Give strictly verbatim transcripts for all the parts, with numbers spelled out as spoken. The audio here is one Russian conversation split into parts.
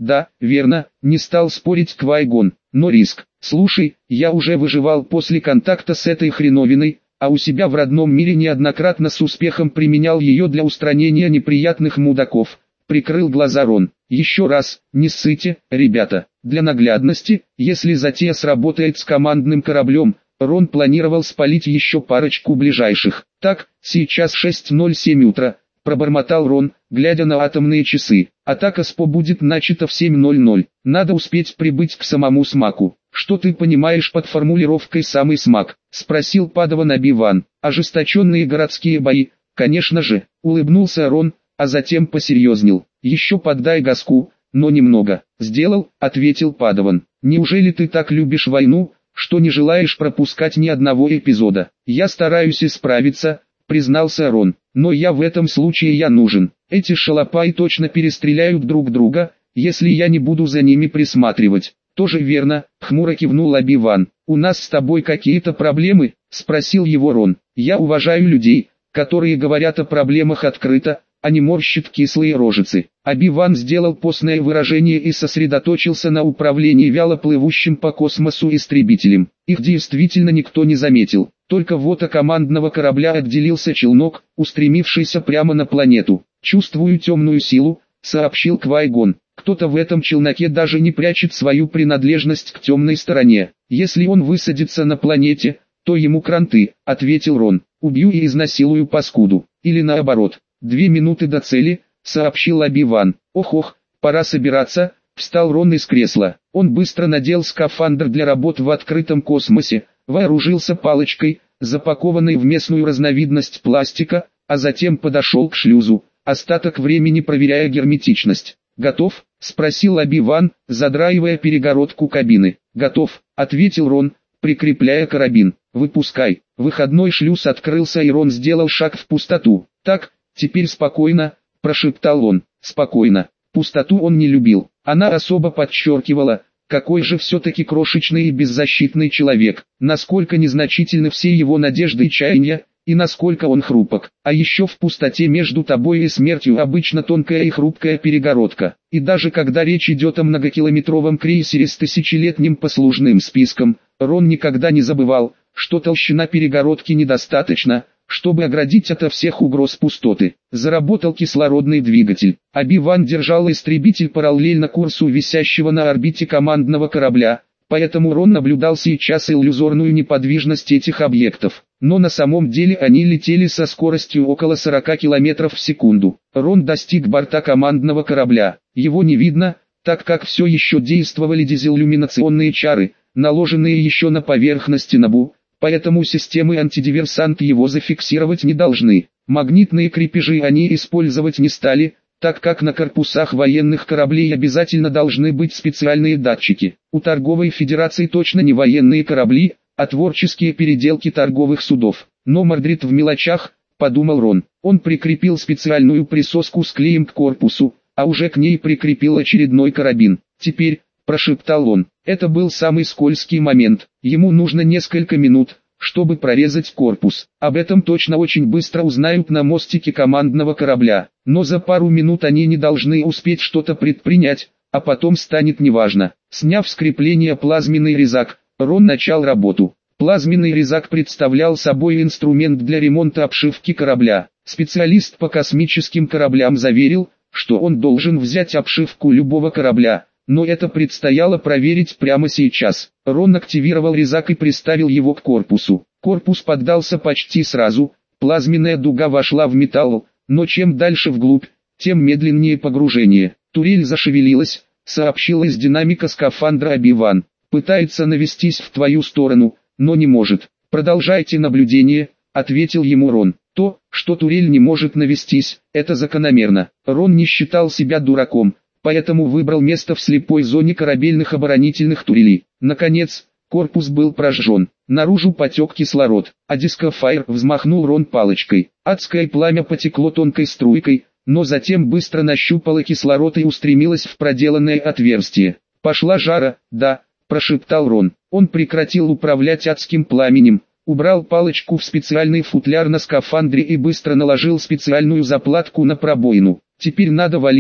Да, верно, не стал спорить Квай-Гон, но риск. Слушай, я уже выживал после контакта с этой хреновиной, а у себя в родном мире неоднократно с успехом применял ее для устранения неприятных мудаков. Прикрыл глаза Рон. Еще раз, не ссыте, ребята. Для наглядности, если затея сработает с командным кораблем, Рон планировал спалить еще парочку ближайших. Так, сейчас шесть ноль семь утра, пробормотал Рон, глядя на атомные часы. Атака СПО будет начата в семь ноль ноль. Надо успеть прибыть к самому Смаку. Что ты понимаешь под формулировкой «самый Смак»? Спросил Падаван Оби-Ван. Ожесточенные городские бои, конечно же, улыбнулся Рон, а затем посерьезнел. Еще поддай газку, но немного. Сделал, ответил Падаван. Неужели ты так любишь войну, что не желаешь пропускать ни одного эпизода? Я стараюсь исправиться, признался Рон, но я в этом случае я нужен. Эти шалопаи точно перестреляют друг друга, если я не буду за ними присматривать. Тоже верно, хмуро кивнул Оби-Ван. У нас с тобой какие-то проблемы? Спросил его Рон. Я уважаю людей, которые говорят о проблемах открыто, а не морщат кислые рожицы. Оби-Ван сделал постное выражение и сосредоточился на управлении вяло плывущим по космосу истребителем. Их действительно никто не заметил. Только вот от командного корабля отделился челнок, устремившийся прямо на планету. «Чувствую темную силу», — сообщил Квай-Гон. «Кто-то в этом челноке даже не прячет свою принадлежность к темной стороне. Если он высадится на планете, то ему кранты», — ответил Рон. «Убью и изнасилую паскуду. Или наоборот». «Две минуты до цели», — сообщил Оби-Ван. «Ох-ох, пора собираться», — встал Рон из кресла. Он быстро надел скафандр для работ в открытом космосе, вооружился палочкой, запакованной в местную разновидность пластика, а затем подошел к шлюзу, остаток времени проверяя герметичность. «Готов?» — спросил Оби-Ван, задраивая перегородку кабины. «Готов», — ответил Рон, прикрепляя карабин. «Выпускай». Выходной шлюз открылся, и Рон сделал шаг в пустоту. «Так, теперь спокойно», — прошептал он. «Спокойно». Пустоту он не любил. Она особо подчеркивала, какой же все-таки крошечный и беззащитный человек, насколько незначительны все его надежды и чаяния, и насколько он хрупок. А еще в пустоте между тобой и смертью обычно тонкая и хрупкая перегородка. И даже когда речь идет о многокилометровом крейсере с тысячелетним послужным списком, Рон никогда не забывал, что толщина перегородки недостаточно, чтобы оградить ото всех угроз пустоты. Заработал кислородный двигатель. Оби-Ван держал истребитель параллельно курсу висящего на орбите командного корабля, поэтому Рон наблюдал сейчас иллюзорную неподвижность этих объектов. Но на самом деле они летели со скоростью около сорока километров в секунду. Рон достиг борта командного корабля. Его не видно, так как все еще действовали дизеллюминационные чары, наложенные еще на поверхности Набу, поэтому системы антидиверсант его зафиксировать не должны. Магнитные крепежи они использовать не стали, так как на корпусах военных кораблей обязательно должны быть специальные датчики. У торговой федерации точно не военные корабли, а творческие переделки торговых судов. Но Мордрид в мелочах, подумал Рон. Он прикрепил специальную присоску с клеем к корпусу, а уже к ней прикрепил очередной карабин. «Теперь», — прошептал он, — это был самый скользкий момент. Ему нужно несколько минут, чтобы прорезать корпус. Об этом точно очень быстро узнают на мостике командного корабля. Но за пару минут они не должны успеть что-то предпринять, а потом станет неважно. Сняв с крепления плазменный резак, Рон начал работу. Плазменный резак представлял собой инструмент для ремонта обшивки корабля. Специалист по космическим кораблям заверил, что он должен взять обшивку любого корабля, но это предстояло проверить прямо сейчас. Рон активировал резак и приставил его к корпусу. Корпус поддался почти сразу, плазменная дуга вошла в металл, но чем дальше вглубь, тем медленнее погружение. Турель зашевелилась, сообщил из динамика скафандра Оби-Ван. «Пытается навестись в твою сторону, но не может. Продолжайте наблюдение», — ответил ему Рон. То, что турель не может навестись, это закономерно. Рон не считал себя дураком, поэтому выбрал место в слепой зоне корабельных оборонительных турелей. Наконец, корпус был прожжен. Наружу потек кислород, а дискофайр взмахнул Рон палочкой. Адское пламя потекло тонкой струйкой, но затем быстро нащупало кислород и устремилось в проделанное отверстие. «Пошла жара, да», — прошептал Рон. Он прекратил управлять адским пламенем, убрал палочку в специальный футляр на скафандре и быстро наложил специальную заплатку на пробоину. «Теперь надо валить»,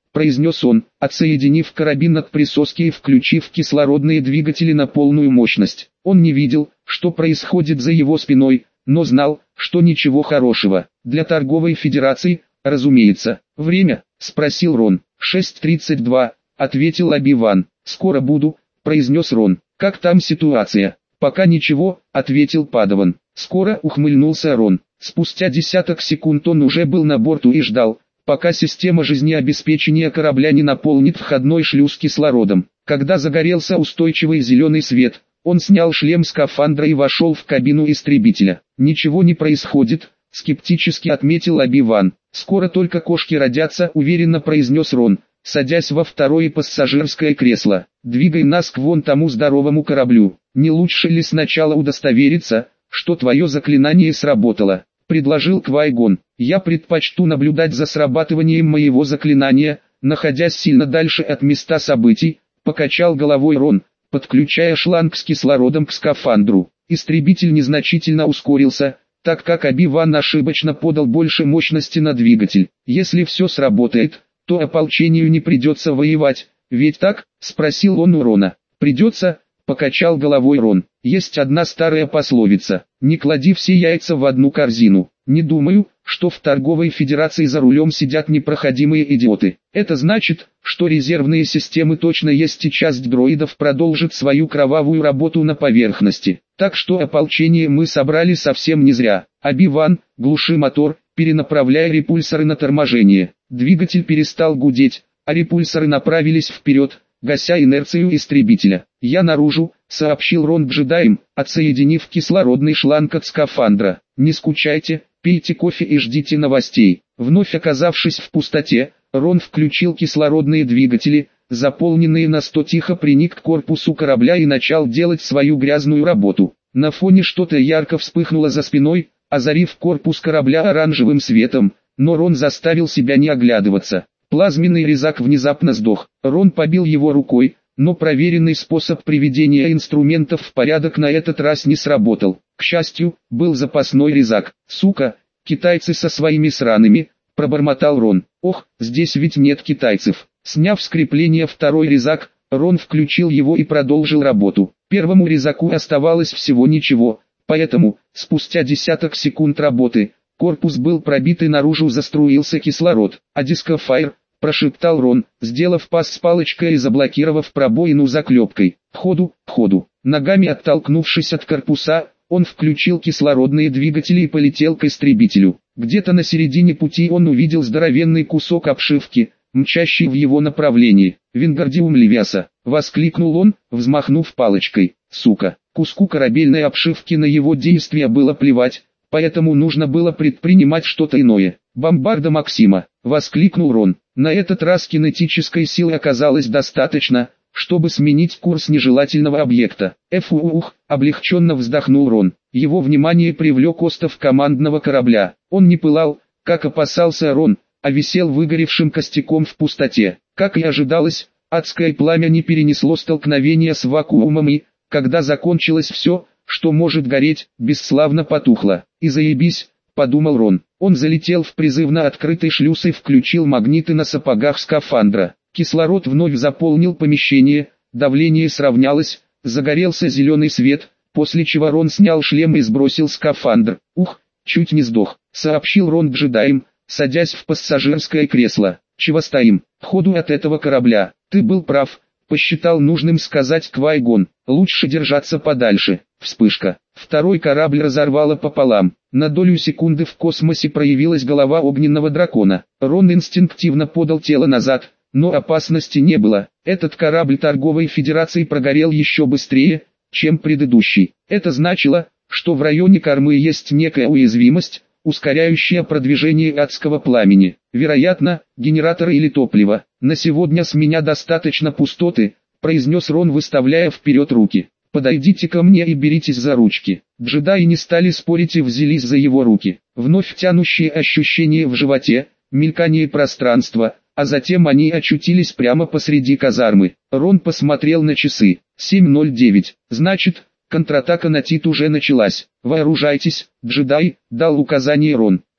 произнес он, отсоединив карабин от присоски и включив кислородные двигатели на полную мощность. Он не видел, что происходит за его спиной, но знал, что ничего хорошего. Для торговой федерации, разумеется. «Время?» – спросил Рон. «шесть тридцать два», – ответил Оби-Ван. «Скоро буду», – произнес Рон. «Как там ситуация?» «Пока ничего», – ответил Падаван. «Скоро», – ухмыльнулся Рон. Спустя десяток секунд он уже был на борту и ждал, пока система жизнеобеспечения корабля не наполнит входной шлюз кислородом. Когда загорелся устойчивый зеленый свет, он снял шлем скафандра и вошел в кабину истребителя. «Ничего не происходит», — скептически отметил Оби-Ван. «Скоро только кошки родятся», — уверенно произнес Рон, садясь во второе пассажирское кресло. «Двигай нас к вон тому здоровому кораблю. Не лучше ли сначала удостовериться, что твое заклинание сработало?» — предложил Квай-Гон. «Я предпочту наблюдать за срабатыванием моего заклинания, находясь сильно дальше от места событий», — покачал головой Рон, подключая шланг с кислородом к скафандру. Истребитель незначительно ускорился, так как Оби-Ван ошибочно подал больше мощности на двигатель. «Если все сработает, то ополчению не придется воевать, ведь так?» — спросил он у Рона. «Придется», — покачал головой Рон. «Есть одна старая пословица: не клади все яйца в одну корзину. Не думаю, что в торговой федерации за рулем сидят непроходимые идиоты. Это значит, что резервные системы точно есть и часть дроидов продолжит свою кровавую работу на поверхности. Так что ополчение мы собрали совсем не зря. Оби-Ван, глуши мотор, перенаправляя репульсоры на торможение». Двигатель перестал гудеть, а репульсоры направились вперед, гася инерцию истребителя. «Я наружу», — сообщил Рон джедаям, отсоединив кислородный шланг от скафандра. «Не скучайте, пейте кофе и ждите новостей». Вновь оказавшись в пустоте, Рон включил кислородные двигатели, заполненные на сто, тихо приник к корпусу корабля и начал делать свою грязную работу. На фоне что-то ярко вспыхнуло за спиной, озарив корпус корабля оранжевым светом, но Рон заставил себя не оглядываться. Плазменный резак внезапно сдох. Рон побил его рукой, но проверенный способ приведения инструментов в порядок на этот раз не сработал. К счастью, был запасной резак. «Сука, китайцы со своими сраными», — пробормотал Рон. «Ох, здесь ведь нет китайцев». Сняв с крепления второй резак, Рон включил его и продолжил работу. Первому резаку оставалось всего ничего, поэтому, спустя десяток секунд работы, корпус был пробит и наружу заструился кислород. «А дискофайр», — прошептал Рон, сделав пас с палочкой и заблокировав пробоину заклепкой. «Ходу, ходу». Ногами оттолкнувшись от корпуса, он включил кислородные двигатели и полетел к истребителю. Где-то на середине пути он увидел здоровенный кусок обшивки, мчащий в его направлении. «Вингардиум левиаса!» — воскликнул он, взмахнув палочкой. «Сука!» Куску корабельной обшивки на его действия было плевать, поэтому нужно было предпринимать что-то иное. «Бомбарда Максима!» — воскликнул Рон. На этот раз кинетической силы оказалось достаточно, чтобы сменить курс нежелательного объекта. «Эфух!» — облегченно вздохнул Рон. Его внимание привлек остов командного корабля. Он не пылал, как опасался Рон, а висел выгоревшим костяком в пустоте. Как и ожидалось, адское пламя не перенесло столкновения с вакуумом и, когда закончилось все, что может гореть, бесславно потухло. «И заебись», — подумал Рон. Он залетел в призывно открытый шлюз и включил магниты на сапогах скафандра. Кислород вновь заполнил помещение, давление сравнялось, загорелся зеленый свет, после чего Рон снял шлем и сбросил скафандр. «Ух, чуть не сдох», — сообщил Рон джедаям, садясь в пассажирское кресло. «Чего стоим? Ходу от этого корабля». «Ты был прав», — посчитал нужным сказать Квай-Гон. «Лучше держаться подальше». Вспышка. Второй корабль разорвало пополам. На долю секунды в космосе проявилась голова огненного дракона. Рон инстинктивно подал тело назад, но опасности не было. Этот корабль торговой федерации прогорел еще быстрее, чем предыдущий. Это значило, что в районе кормы есть некая уязвимость, ускоряющая продвижение адского пламени. Вероятно, генераторы или топливо. «На сегодня с меня достаточно пустоты», — произнес Рон, выставляя вперед руки. «Подойдите ко мне и беритесь за ручки». Джедаи не стали спорить и взялись за его руки. Вновь тянущие ощущения в животе, мелькание пространства, а затем они очутились прямо посреди казармы. Рон посмотрел на часы. семь ноль девять. Значит, контратака на Тит уже началась. «Вооружайтесь, джедай», — дал указание Рон.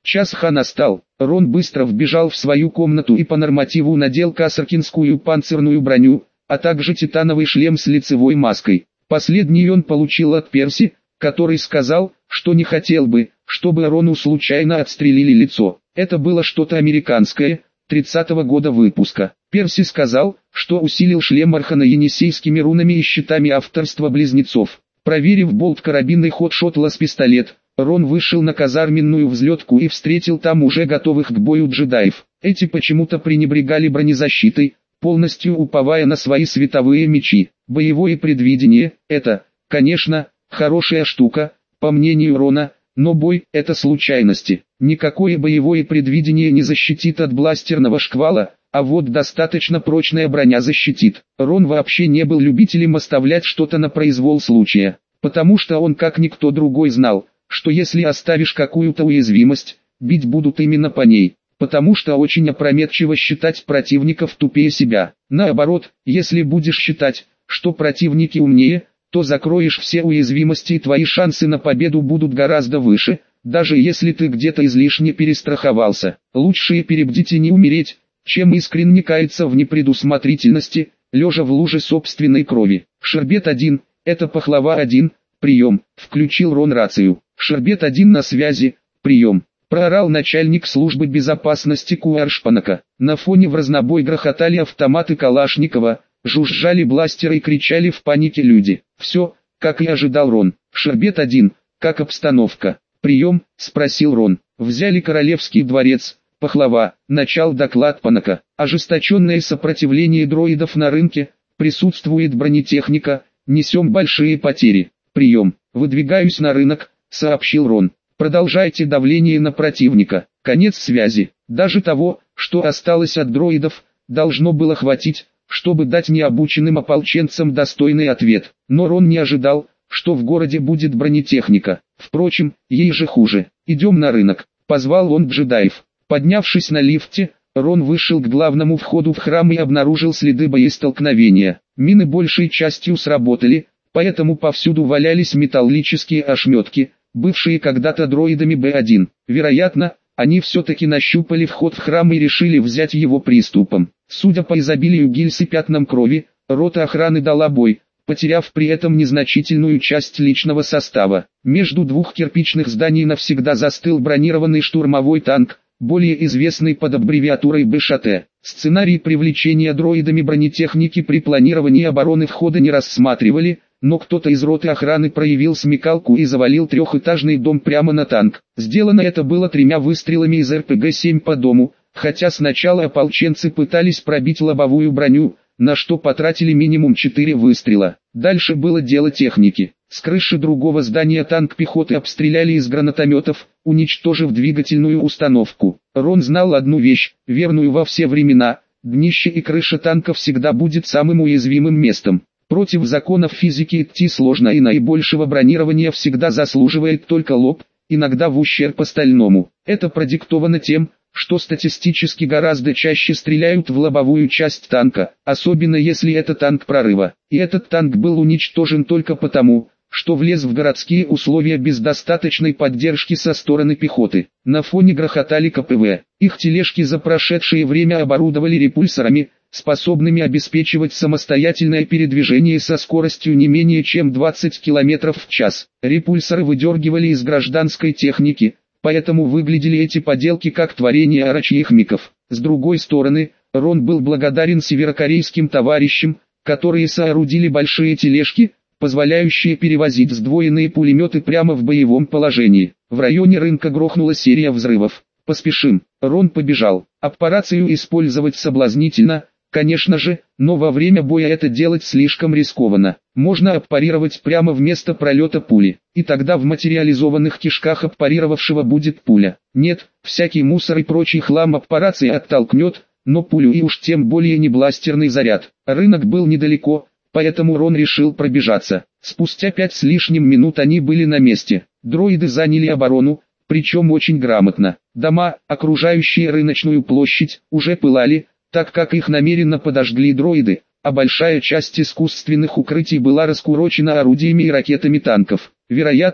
Час ха настал. Рон быстро вбежал в свою комнату и по нормативу надел касаркинскую панцирную броню, а также титановый шлем с лицевой маской. Последний он получил от Перси, который сказал, что не хотел бы, чтобы Рону случайно отстрелили лицо. Это было что-то американское, тридцатого года выпуска. Перси сказал, что усилил шлем Архана енисейскими рунами и щитами авторства близнецов. Проверив болт-карабинный хот-шот-лаз-пистолет, Рон вышел на казарменную взлетку и встретил там уже готовых к бою джедаев. Эти почему-то пренебрегали бронезащитой, полностью уповая на свои световые мечи. Боевое предвидение – это, конечно, хорошая штука, по мнению Рона, но бой – это случайности. Никакое боевое предвидение не защитит от бластерного шквала, а вот достаточно прочная броня защитит. Рон вообще не был любителем оставлять что-то на произвол случая, потому что он как никто другой знал, что если оставишь какую-то уязвимость, бить будут именно по ней, потому что очень опрометчиво считать противников тупее себя. Наоборот, если будешь считать, что противники умнее, то закроешь все уязвимости и твои шансы на победу будут гораздо выше, даже если ты где-то излишне перестраховался. Лучше и перебдить и не умереть, чем искренне каяться в непредусмотрительности, лежа в луже собственной крови. Шербет один, это пахлава один, прием, включил Рон рацию. Шербет один на связи, прием. Проорал начальник службы безопасности Куаршпанака. На фоне в разнобой грохотали автоматы Калашникова, жужжали бластеры и кричали в панике люди. Все, как и ожидал Рон. Шербет один, как обстановка. Прием, спросил Рон. Взяли Королевский дворец. Пахлава, начал доклад Панака. Ожесточенное сопротивление дроидов на рынке, присутствует бронетехника, несем большие потери. Прием, выдвигаюсь на рынок, сообщил Рон. Продолжайте давление на противника. Конец связи. Даже того, что осталось от дроидов, должно было хватить, чтобы дать необученным ополченцам достойный ответ. Но Рон не ожидал, что в городе будет бронетехника. Впрочем, ей же хуже. Идем на рынок. Позвал он джедаев. Поднявшись на лифте, Рон вышел к главному входу в храм и обнаружил следы боестолкновения. Мины большей частью сработали, поэтому повсюду валялись металлические ошметки, бывшие когда-то дроидами Б один. Вероятно, они все-таки нащупали вход в храм и решили взять его приступом. Судя по изобилию гильз и пятнам крови, рота охраны дала бой, потеряв при этом незначительную часть личного состава. Между двух кирпичных зданий навсегда застыл бронированный штурмовой танк, более известный под аббревиатурой Бэ Ш Т. Сценарий привлечения дроидами бронетехники при планировании обороны входа не рассматривали, но кто-то из роты охраны проявил смекалку и завалил трехэтажный дом прямо на танк. Сделано это было тремя выстрелами из Р П Г семь по дому, хотя сначала ополченцы пытались пробить лобовую броню, на что потратили минимум четыре выстрела. Дальше было дело техники. С крыши другого здания танк пехоты обстреляли из гранатометов, уничтожив двигательную установку. Рон знал одну вещь, верную во все времена: днище и крыша танка всегда будет самым уязвимым местом. Против законов физики идти сложно, и наибольшего бронирования всегда заслуживает только лоб, иногда в ущерб остальному. Это продиктовано тем, что статистически гораздо чаще стреляют в лобовую часть танка, особенно если это танк прорыва. И этот танк был уничтожен только потому, что влез в городские условия без достаточной поддержки со стороны пехоты. На фоне грохотали К П В. Их тележки за прошедшее время оборудовали репульсорами, способными обеспечивать самостоятельное передвижение со скоростью не менее чем двадцать километров в час. Репульсоры выдергивали из гражданской техники, поэтому выглядели эти поделки как творение арачьих-миков. С другой стороны, Рон был благодарен северокорейским товарищам, которые соорудили большие тележки, позволяющие перевозить сдвоенные пулеметы прямо в боевом положении. В районе рынка грохнула серия взрывов. «Поспешим». Рон побежал. Аппарацию использовать соблазнительно, конечно же, но во время боя это делать слишком рискованно. Можно аппарировать прямо в место пролета пули, и тогда в материализованных кишках аппарировавшего будет пуля. Нет, всякий мусор и прочий хлам аппарация оттолкнет, но пулю и уж тем более не бластерный заряд. Рынок был недалеко, поэтому Рон решил пробежаться. Спустя пять с лишним минут они были на месте. Дроиды заняли оборону, причем очень грамотно. Дома, окружающие рыночную площадь, уже пылали, так как их намеренно подожгли дроиды, а большая часть искусственных укрытий была раскурочена орудиями и ракетами танков. Вероятно,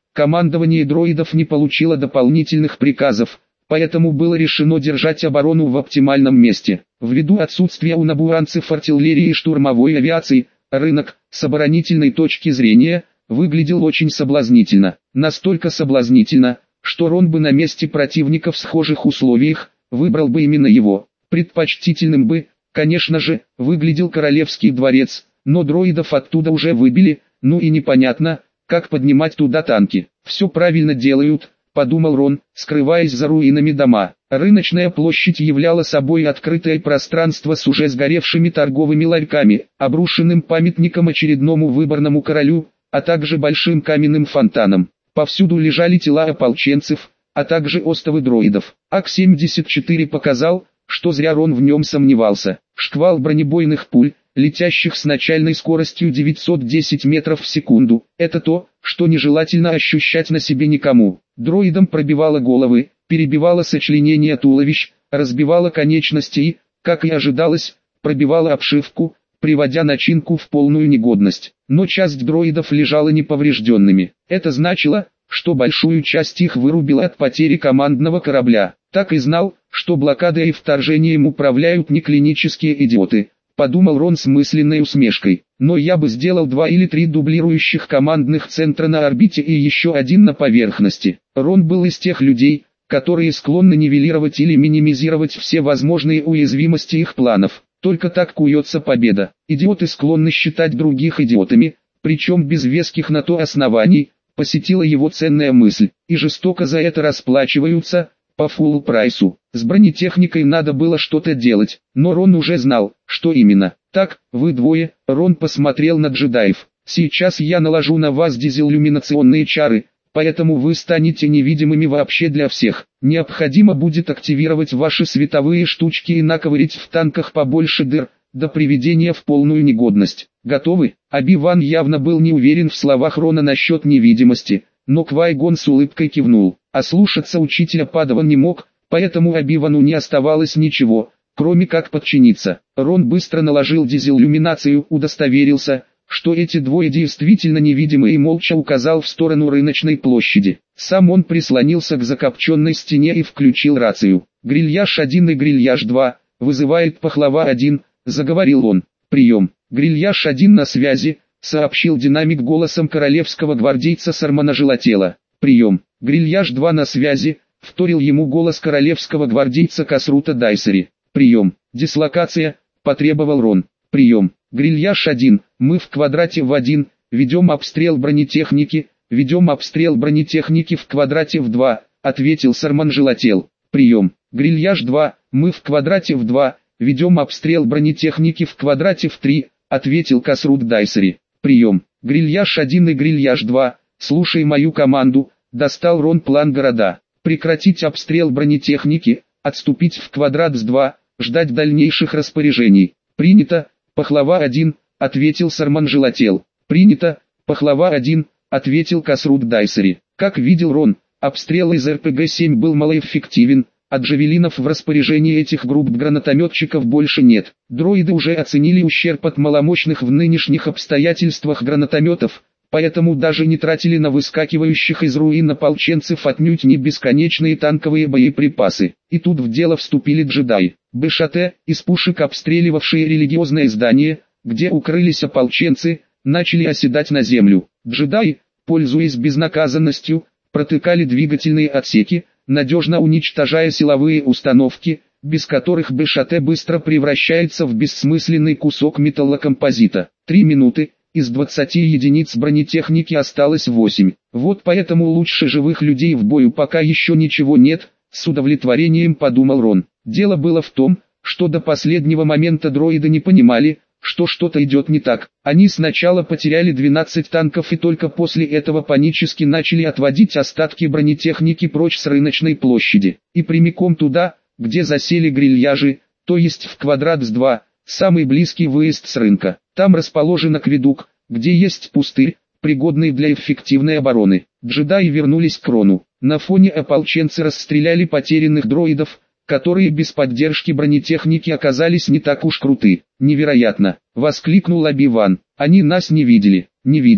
Командование дроидов не получило дополнительных приказов, поэтому было решено держать оборону в оптимальном месте. Ввиду отсутствия у набуранцев артиллерии и штурмовой авиации, рынок, с оборонительной точки зрения, выглядел очень соблазнительно. Настолько соблазнительно, что Рон бы на месте противника в схожих условиях, выбрал бы именно его. Предпочтительным бы, конечно же, выглядел королевский дворец, но дроидов оттуда уже выбили, ну и непонятно, как поднимать туда танки. Все правильно делают, подумал Рон, скрываясь за руинами дома. Рыночная площадь являла собой открытое пространство с уже сгоревшими торговыми ларьками, обрушенным памятником очередному выборному королю, а также большим каменным фонтаном. Повсюду лежали тела ополченцев, а также остовы дроидов. ак семьдесят четыре показал, что зря Рон в нем сомневался. Шквал бронебойных пуль, летящих с начальной скоростью девятьсот десять метров в секунду, это то, что нежелательно ощущать на себе никому. Дроидам пробивало головы, перебивало сочленение туловищ, разбивало конечности и, как и ожидалось, пробивало обшивку, приводя начинку в полную негодность. Но часть дроидов лежала неповрежденными. Это значило, что большую часть их вырубило от потери командного корабля. Так и знал, что блокадой и вторжением управляют не клинические идиоты, подумал Рон с мысленной усмешкой. Но я бы сделал два или три дублирующих командных центра на орбите и еще один на поверхности. Рон был из тех людей, которые склонны нивелировать или минимизировать все возможные уязвимости их планов. Только так куется победа. Идиоты склонны считать других идиотами, причем без веских на то оснований, посетила его ценная мысль, и жестоко за это расплачиваются, по фулл прайсу. С бронетехникой надо было что-то делать, но Рон уже знал, что именно. Так, вы двое, Рон посмотрел на джедаев. Сейчас я наложу на вас дизиллюминационные чары, поэтому вы станете невидимыми вообще для всех. Необходимо будет активировать ваши световые штучки и наковырять в танках побольше дыр, до приведения в полную негодность. Готовы? Оби-Ван явно был не уверен в словах Рона насчет невидимости, но Квай-Гон с улыбкой кивнул. А слушаться учителя Падаван не мог, поэтому Оби-Вану не оставалось ничего, кроме как подчиниться. Рон быстро наложил дизиллюминацию, удостоверился, что эти двое действительно невидимы, и молча указал в сторону рыночной площади. Сам он прислонился к закопченной стене и включил рацию. «Грильяж один и Грильяж два, вызывает Пахлава один», — заговорил он. «Прием. Грильяж один на связи», — сообщил динамик голосом королевского гвардейца Сармана Желатела. «Прием. Грильяж два на связи», — вторил ему голос королевского гвардейца Касрута Дайсери. «Прием. Дислокация», — потребовал Рон. «Прием. Грильяж один, мы в квадрате в один, ведем обстрел бронетехники, ведем обстрел бронетехники в квадрате в два», — ответил Сарман Желател. «Прием. Грильяж два, мы в квадрате в два, ведем обстрел бронетехники в квадрате в три», — ответил Касрут Дайсери. «Прием. Грильяж один и Грильяж два, слушай мою команду», — достал Рон план города. «Прекратить обстрел бронетехники, отступить в квадрат с два, ждать дальнейших распоряжений». «Принято, Пахлава один», — ответил Сарман Желател. «Принято, Пахлава один», — ответил Касрут Дайсери. Как видел Рон, обстрел из эр пэ гэ семь был малоэффективен, а джавелинов в распоряжении этих групп гранатометчиков больше нет. Дроиды уже оценили ущерб от маломощных в нынешних обстоятельствах гранатометов, поэтому даже не тратили на выскакивающих из руин ополченцев отнюдь не бесконечные танковые боеприпасы. И тут в дело вступили джедаи. БШТ, из пушек обстреливавшие религиозное здание, где укрылись ополченцы, начали оседать на землю. Джедаи, пользуясь безнаказанностью, протыкали двигательные отсеки, надежно уничтожая силовые установки, без которых БШТ быстро превращается в бессмысленный кусок металлокомпозита. Три минуты, из двадцати единиц бронетехники осталось восемь. Вот поэтому лучше живых людей в бою пока еще ничего нет, с удовлетворением подумал Рон. Дело было в том, что до последнего момента дроиды не понимали, что что-то идет не так. Они сначала потеряли двенадцать танков и только после этого панически начали отводить остатки бронетехники прочь с рыночной площади. И прямиком туда, где засели грильяжи, то есть в квадрат с два, самый близкий выезд с рынка. Там расположен акведук, где есть пустырь, пригодный для эффективной обороны. Джедаи вернулись к Рону. На фоне ополченцы расстреляли потерянных дроидов, которые без поддержки бронетехники оказались не так уж круты. «Невероятно!» — воскликнул Оби-Ван. «Они нас не видели, не видели.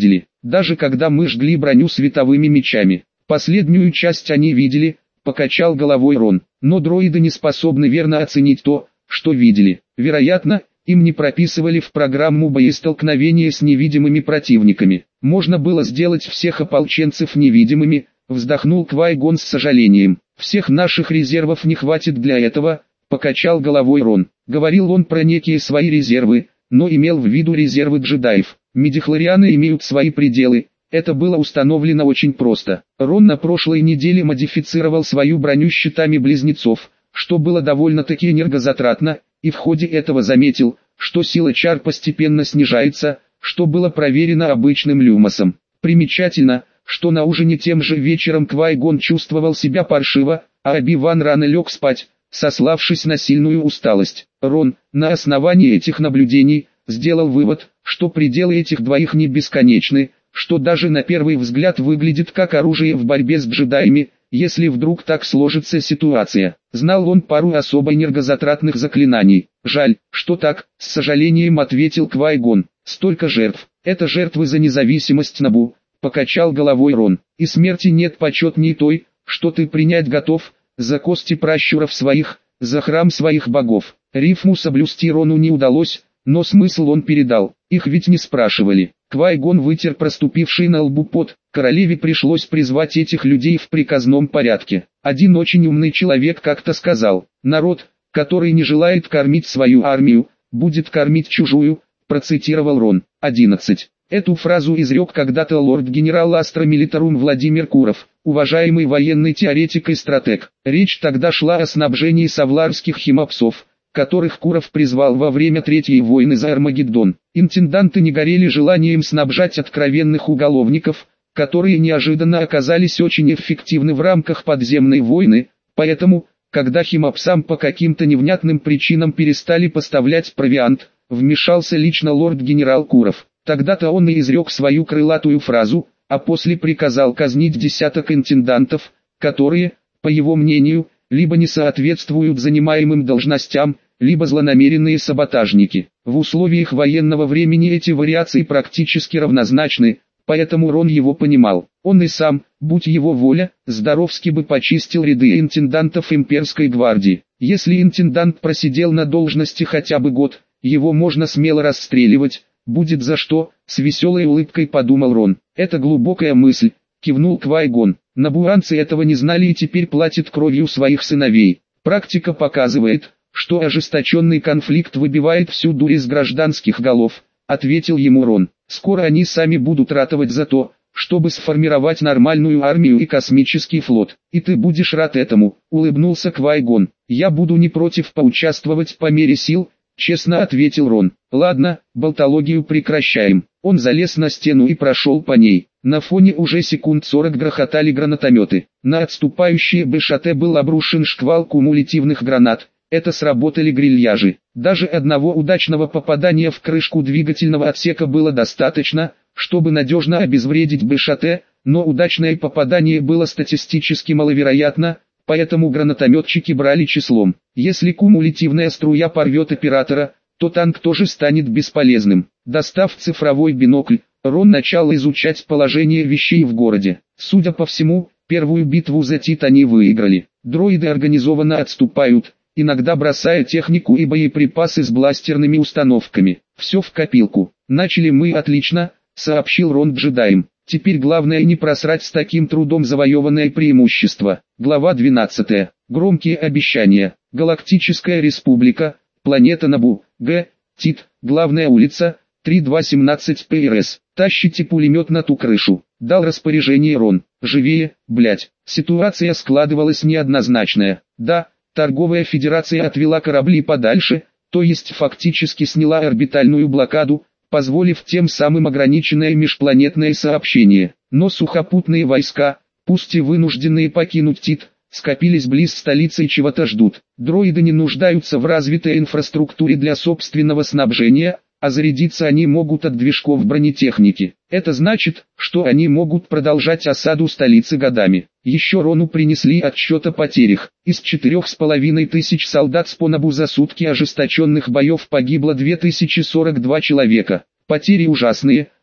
даже когда мы жгли броню световыми мечами. Последнюю часть они видели, покачал головой Рон, но дроиды не способны верно оценить то, что видели. Вероятно, им не прописывали в программу боестолкновения с невидимыми противниками. Можно было сделать всех ополченцев невидимыми, вздохнул Квай-Гон с сожалением. Всех наших резервов не хватит для этого, покачал головой Рон. Говорил он про некие свои резервы, но имел в виду резервы джедаев. Мидихлорианы имеют свои пределы. Это было установлено очень просто. Рон на прошлой неделе модифицировал свою броню щитами близнецов, что было довольно-таки энергозатратно, и в ходе этого заметил, что сила чар постепенно снижается, что было проверено обычным люмосом. Примечательно, что на ужине тем же вечером Квай-Гон чувствовал себя паршиво, а Оби-Ван рано лег спать, сославшись на сильную усталость. Рон, на основании этих наблюдений, сделал вывод, что пределы этих двоих не бесконечны, что даже на первый взгляд выглядит как оружие в борьбе с джедаями, если вдруг так сложится ситуация. Знал он пару особо энергозатратных заклинаний. Жаль, что так, с сожалением ответил Квай-Гон. Столько жертв. Это жертвы за независимость Набу, покачал головой Рон. И смерти нет почетней той, что ты принять готов, за кости пращуров своих, за храм своих богов. Рифму соблюсти Рону не удалось, но смысл он передал. Их ведь не спрашивали. Квай-Гон вытер проступивший на лбу пот. Королеве пришлось призвать этих людей в приказном порядке. Один очень умный человек как-то сказал: «Народ, который не желает кормить свою армию, будет кормить чужую», процитировал Рон. одиннадцать. Эту фразу изрек когда-то лорд-генерал Астра Милитарум Владимир Куров, уважаемый военный теоретик и стратег. Речь тогда шла о снабжении савларских химапсов, которых Куров призвал во время Третьей войны за Армагеддон. Интенданты не горели желанием снабжать откровенных уголовников, которые неожиданно оказались очень эффективны в рамках подземной войны, поэтому, когда химапсам по каким-то невнятным причинам перестали поставлять провиант, вмешался лично лорд-генерал Куров. Тогда-то он и изрек свою крылатую фразу, а после приказал казнить десяток интендантов, которые, по его мнению, либо не соответствуют занимаемым должностям, либо злонамеренные саботажники. В условиях военного времени эти вариации практически равнозначны, поэтому Рон его понимал. Он и сам, будь его воля, здоровски бы почистил ряды интендантов имперской гвардии. Если интендант просидел на должности хотя бы год, его можно смело расстреливать, будет за что, с веселой улыбкой подумал Рон. Это глубокая мысль, кивнул Квай-Гон. Набуанцы этого не знали и теперь платят кровью своих сыновей. Практика показывает, что ожесточенный конфликт выбивает всю дурь из гражданских голов, ответил ему Рон. Скоро они сами будут ратовать за то, чтобы сформировать нормальную армию и космический флот. И ты будешь рад этому, улыбнулся Квай-Гон. Я буду не против поучаствовать по мере сил, честно ответил Рон. Ладно, болтологию прекращаем. Он залез на стену и прошел по ней. На фоне уже секунд сорок грохотали гранатометы. На отступающие БШТ был обрушен шквал кумулятивных гранат. Это сработали грильяжи. Даже одного удачного попадания в крышку двигательного отсека было достаточно, чтобы надежно обезвредить БШТ, но удачное попадание было статистически маловероятно, поэтому гранатометчики брали числом. Если кумулятивная струя порвет оператора, то танк тоже станет бесполезным. Достав цифровой бинокль, Рон начал изучать положение вещей в городе. Судя по всему, первую битву за Тит они выиграли. Дроиды организованно отступают, иногда бросая технику и боеприпасы с бластерными установками. Все в копилку. Начали мы отлично, сообщил Рон джедаям. Теперь главное не просрать с таким трудом завоеванное преимущество. Глава двенадцатая. Громкие обещания. Галактическая республика, планета Набу, Г, Тит, главная улица, три два семнадцать пэ эр эс. Тащите пулемет на ту крышу. Дал распоряжение Рон. Живее, блять. Ситуация складывалась неоднозначная. Да, торговая федерация отвела корабли подальше, то есть фактически сняла орбитальную блокаду, позволив тем самым ограниченное межпланетное сообщение. Но сухопутные войска, пусть и вынужденные покинуть Тит, скопились близ столицы и чего-то ждут. Дроиды не нуждаются в развитой инфраструктуре для собственного снабжения, а зарядиться они могут от движков бронетехники. Это значит, что они могут продолжать осаду столицы годами. Еще Рону принесли отчет о потерях. Из четырех с половиной тысяч солдат с Понабу за сутки ожесточенных боев погибло две тысячи сорок два человека. Потери ужасные,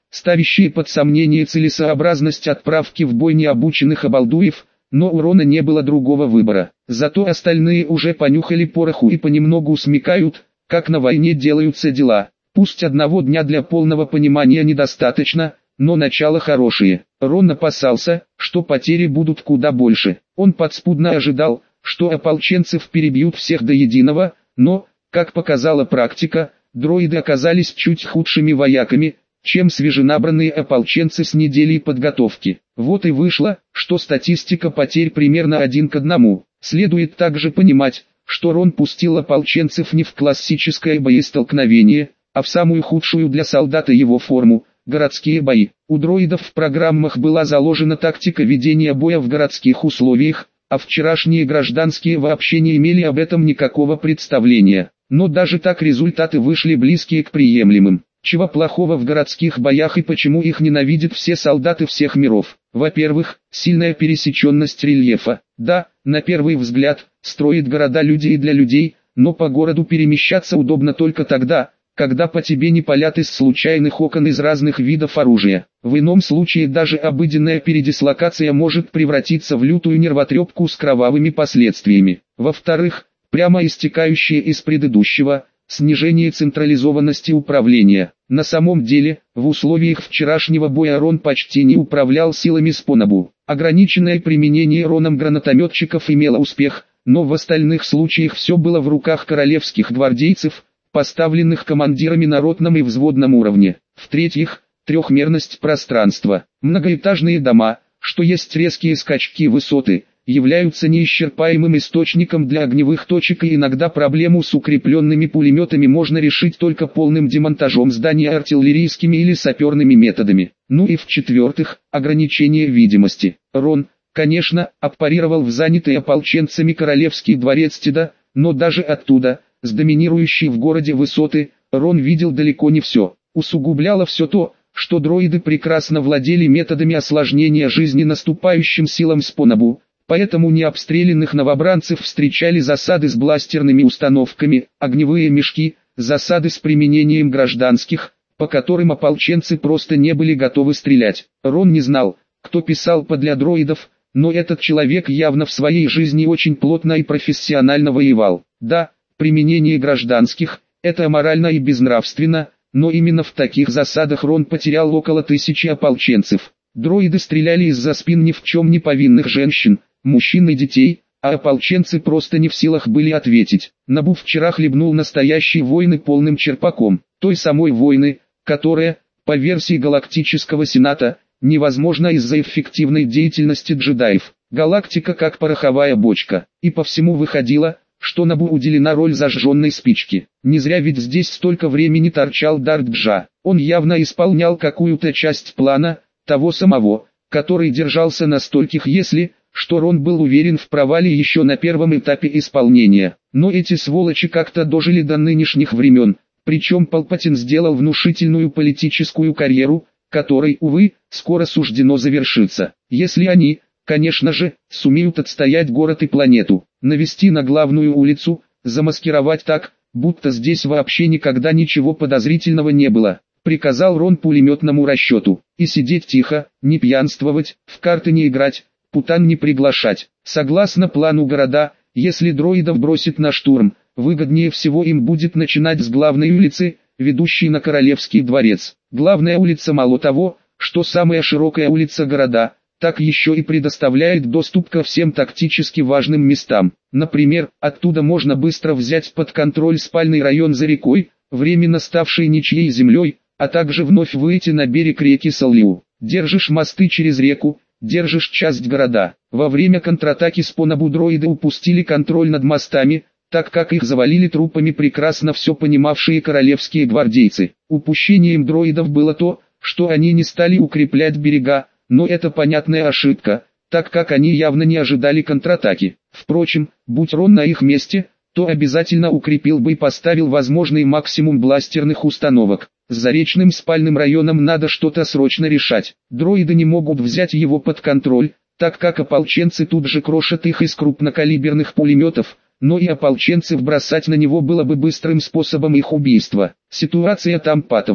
ставящие под сомнение целесообразность отправки в бой необученных обалдуев, но у Рона не было другого выбора. Зато остальные уже понюхали пороху и понемногу смекают, как на войне делаются дела. Пусть одного дня для полного понимания недостаточно, но начало хорошее. Рон опасался, что потери будут куда больше. Он подспудно ожидал, что ополченцев перебьют всех до единого, но, как показала практика, дроиды оказались чуть худшими вояками, чем свеженабранные ополченцы с неделей подготовки. Вот и вышло, что статистика потерь примерно один к одному. Следует также понимать, что Рон пустил ополченцев не в классическое боестолкновение, а в самую худшую для солдата его форму – городские бои. У дроидов в программах была заложена тактика ведения боя в городских условиях, а вчерашние гражданские вообще не имели об этом никакого представления. Но даже так результаты вышли близкие к приемлемым. Чего плохого в городских боях и почему их ненавидят все солдаты всех миров? Во-первых, сильная пересеченность рельефа. Да, на первый взгляд, строят города люди и для людей, но по городу перемещаться удобно только тогда, когда по тебе не палят из случайных окон из разных видов оружия. В ином случае даже обыденная передислокация может превратиться в лютую нервотрепку с кровавыми последствиями. Во-вторых, прямо истекающее из предыдущего, снижение централизованности управления. На самом деле, в условиях вчерашнего боя Рон почти не управлял силами Спонабу. Ограниченное применение Роном гранатометчиков имело успех, но в остальных случаях все было в руках королевских гвардейцев, поставленных командирами на ротном и взводном уровне. В-третьих, трехмерность пространства. Многоэтажные дома, что есть резкие скачки высоты, являются неисчерпаемым источником для огневых точек, и иногда проблему с укрепленными пулеметами можно решить только полным демонтажом здания артиллерийскими или саперными методами. Ну и в-четвертых, ограничение видимости. Рон, конечно, аппарировал в занятый ополченцами королевский дворец Тида, но даже оттуда, с доминирующей в городе высоты, Рон видел далеко не все. Усугубляло все то, что дроиды прекрасно владели методами осложнения жизни наступающим силам Спонабу. Поэтому необстрелянных новобранцев встречали засады с бластерными установками, огневые мешки, засады с применением гражданских, по которым ополченцы просто не были готовы стрелять. Рон не знал, кто писал подле дроидов, но этот человек явно в своей жизни очень плотно и профессионально воевал. Да, применение гражданских – это аморально и безнравственно, но именно в таких засадах Рон потерял около тысячи ополченцев. Дроиды стреляли из-за спин ни в чем не повинных женщин, мужчин и детей, а ополченцы просто не в силах были ответить. Набу вчера хлебнул настоящей войны полным черпаком, той самой войны, которая, по версии Галактического Сената, невозможна из-за эффективной деятельности джедаев. Галактика как пороховая бочка, и по всему выходило, что Набу уделена роль зажженной спички. Не зря ведь здесь столько времени торчал Дарт Джа. Он явно исполнял какую-то часть плана, того самого, который держался на стольких «если», что Рон был уверен в провале еще на первом этапе исполнения. Но эти сволочи как-то дожили до нынешних времен, причем Палпатин сделал внушительную политическую карьеру, которой, увы, скоро суждено завершиться. Если они, конечно же, сумеют отстоять город и планету, навести на главную улицу, замаскировать так, будто здесь вообще никогда ничего подозрительного не было. Приказал Рон пулеметному расчету, и сидеть тихо, не пьянствовать, в карты не играть, путан не приглашать. Согласно плану города, если дроидов бросит на штурм, выгоднее всего им будет начинать с главной улицы, ведущей на Королевский дворец. Главная улица мало того, что самая широкая улица города, так еще и предоставляет доступ ко всем тактически важным местам. Например, оттуда можно быстро взять под контроль спальный район за рекой, временно ставший ничьей землей, а также вновь выйти на берег реки Салью. Держишь мосты через реку, держишь часть города. Во время контратаки Спонабу дроиды упустили контроль над мостами, так как их завалили трупами прекрасно все понимавшие королевские гвардейцы. Упущением дроидов было то, что они не стали укреплять берега, но это понятная ошибка, так как они явно не ожидали контратаки. Впрочем, будь Рон на их месте, то обязательно укрепил бы и поставил возможный максимум бластерных установок. С заречным спальным районом надо что-то срочно решать. Дроиды не могут взять его под контроль, так как ополченцы тут же крошат их из крупнокалиберных пулеметов, но и ополченцев бросать на него было бы быстрым способом их убийства. Ситуация там патовая.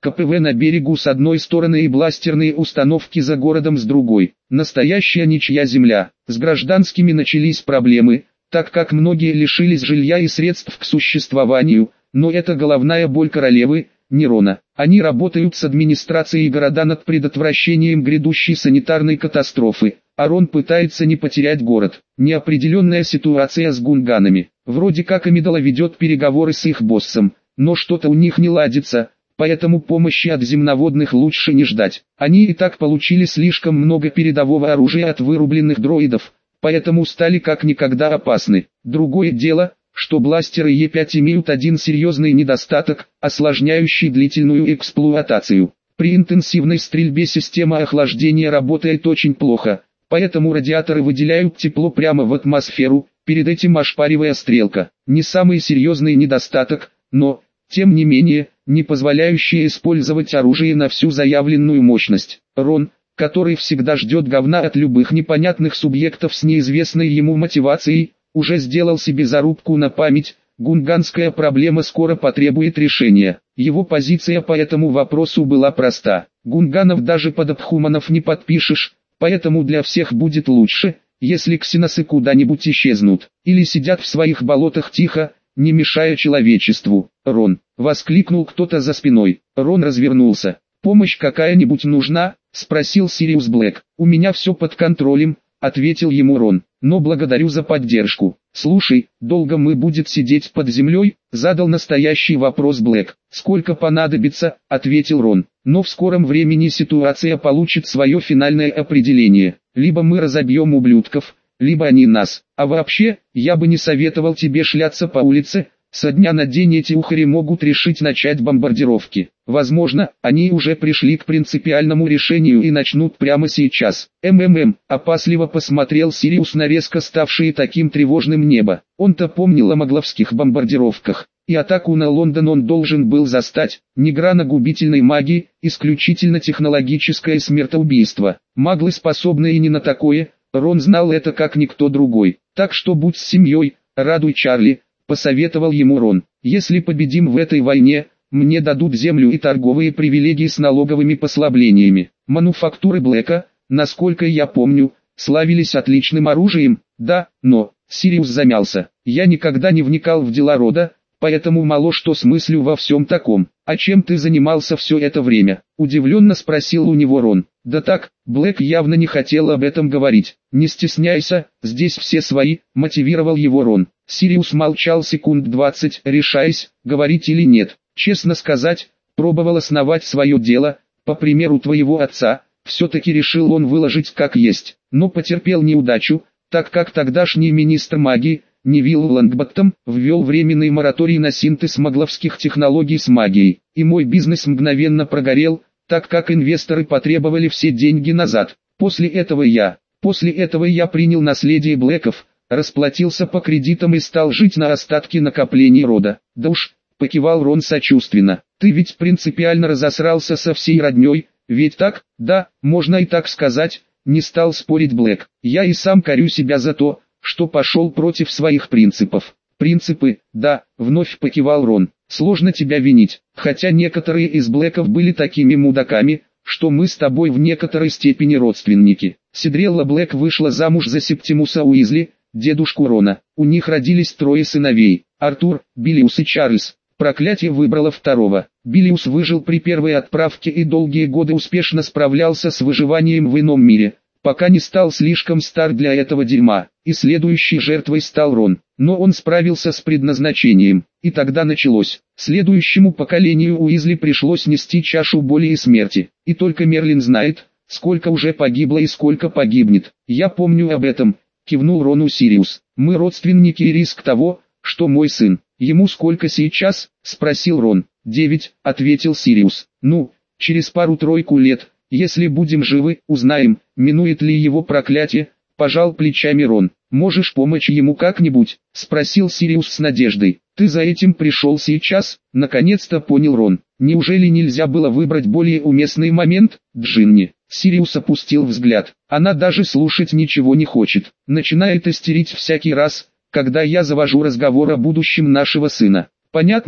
ка пэ вэ на берегу с одной стороны и бластерные установки за городом с другой. Настоящая ничья земля. С гражданскими начались проблемы, так как многие лишились жилья и средств к существованию, но это головная боль королевы, Нерона. Они работают с администрацией города над предотвращением грядущей санитарной катастрофы, а Рон пытается не потерять город. Неопределенная ситуация с гунганами. Вроде как Амидала ведет переговоры с их боссом, но что-то у них не ладится, поэтому помощи от земноводных лучше не ждать. Они и так получили слишком много передового оружия от вырубленных дроидов, поэтому стали как никогда опасны. Другое дело, что бластеры Е пять имеют один серьезный недостаток, осложняющий длительную эксплуатацию. При интенсивной стрельбе система охлаждения работает очень плохо, поэтому радиаторы выделяют тепло прямо в атмосферу, перед этим ошпаривая стрелка. Не самый серьезный недостаток, но, тем не менее, не позволяющий использовать оружие на всю заявленную мощность. Рон, который всегда ждет говна от любых непонятных субъектов с неизвестной ему мотивацией, уже сделал себе зарубку на память: гунганская проблема скоро потребует решения. Его позиция по этому вопросу была проста: гунганов даже под абхуманов не подпишешь, поэтому для всех будет лучше, если ксеносы куда-нибудь исчезнут, или сидят в своих болотах тихо, не мешая человечеству. «Рон!» — воскликнул кто-то за спиной. Рон развернулся. «Помощь какая-нибудь нужна?» — спросил Сириус Блэк. «У меня все под контролем», — ответил ему Рон. «Но благодарю за поддержку». «Слушай, долго мы будет сидеть под землей?» — задал настоящий вопрос Блэк. «Сколько понадобится?» — ответил Рон. «Но в скором времени ситуация получит свое финальное определение. Либо мы разобьем ублюдков, либо они нас. А вообще, я бы не советовал тебе шляться по улице. Со дня на день эти ухари могут решить начать бомбардировки. Возможно, они уже пришли к принципиальному решению и начнут прямо сейчас». МММ опасливо посмотрел Сириус на резко ставшее таким тревожным небо. Он-то помнил о магловских бомбардировках, и атаку на Лондон он должен был застать. Ни грана губительной магии, исключительно технологическое смертоубийство. Маглы способны и не на такое, Рон знал это как никто другой. «Так что будь с семьей, радуй Чарли», — посоветовал ему Рон. «Если победим в этой войне, мне дадут землю и торговые привилегии с налоговыми послаблениями». Мануфактуры Блэка, насколько я помню, славились отличным оружием. «Да, но...» — Сириус замялся. «Я никогда не вникал в дела рода, поэтому мало что смыслю во всем таком. А чем ты занимался все это время?» — удивленно спросил у него Рон. «Да так», — Блэк явно не хотел об этом говорить. «Не стесняйся, здесь все свои», — мотивировал его Рон. Сириус молчал секунд двадцать, решаясь, говорить или нет. «Честно сказать, пробовал основать свое дело, по примеру твоего отца, все-таки решил он выложить как есть, но потерпел неудачу, так как тогдашний министр магии, Невилл Лонгботтом, ввел временный мораторий на синтез магловских технологий с магией, и мой бизнес мгновенно прогорел, так как инвесторы потребовали все деньги назад. После этого я, после этого я принял наследие Блэков, расплатился по кредитам и стал жить на остатки накоплений рода». «Да уж», — покивал Рон сочувственно, — «ты ведь принципиально разосрался со всей родней, ведь так?» «Да, можно и так сказать», — не стал спорить Блэк. «Я и сам корю себя за то, что пошел против своих принципов». «Принципы, да», — вновь покивал Рон. «Сложно тебя винить, хотя некоторые из Блэков были такими мудаками, что мы с тобой в некоторой степени родственники». Сидрелла Блэк вышла замуж за Септимуса Уизли, дедушку Рона. У них родились трое сыновей: Артур, Биллиус и Чарльз. Проклятие выбрало второго. Биллиус выжил при первой отправке и долгие годы успешно справлялся с выживанием в ином мире, пока не стал слишком стар для этого дерьма, и следующей жертвой стал Рон. Но он справился с предназначением, и тогда началось. Следующему поколению Уизли пришлось нести чашу боли и смерти, и только Мерлин знает, сколько уже погибло и сколько погибнет. «Я помню об этом», — кивнул Рону Сириус. «Мы родственники, и риск того, что мой сын». «Ему сколько сейчас?» — спросил Рон. «Девять», — ответил Сириус. «Ну, через пару-тройку лет, если будем живы, узнаем, минует ли его проклятие», — пожал плечами Рон. «Можешь помочь ему как-нибудь?» — спросил Сириус с надеждой. «Ты за этим пришел сейчас?» — наконец-то понял Рон. «Неужели нельзя было выбрать более уместный момент, Джинни?» Сириус опустил взгляд. «Она даже слушать ничего не хочет. Начинает истерить всякий раз, когда я завожу разговор о будущем нашего сына». «Понятно»,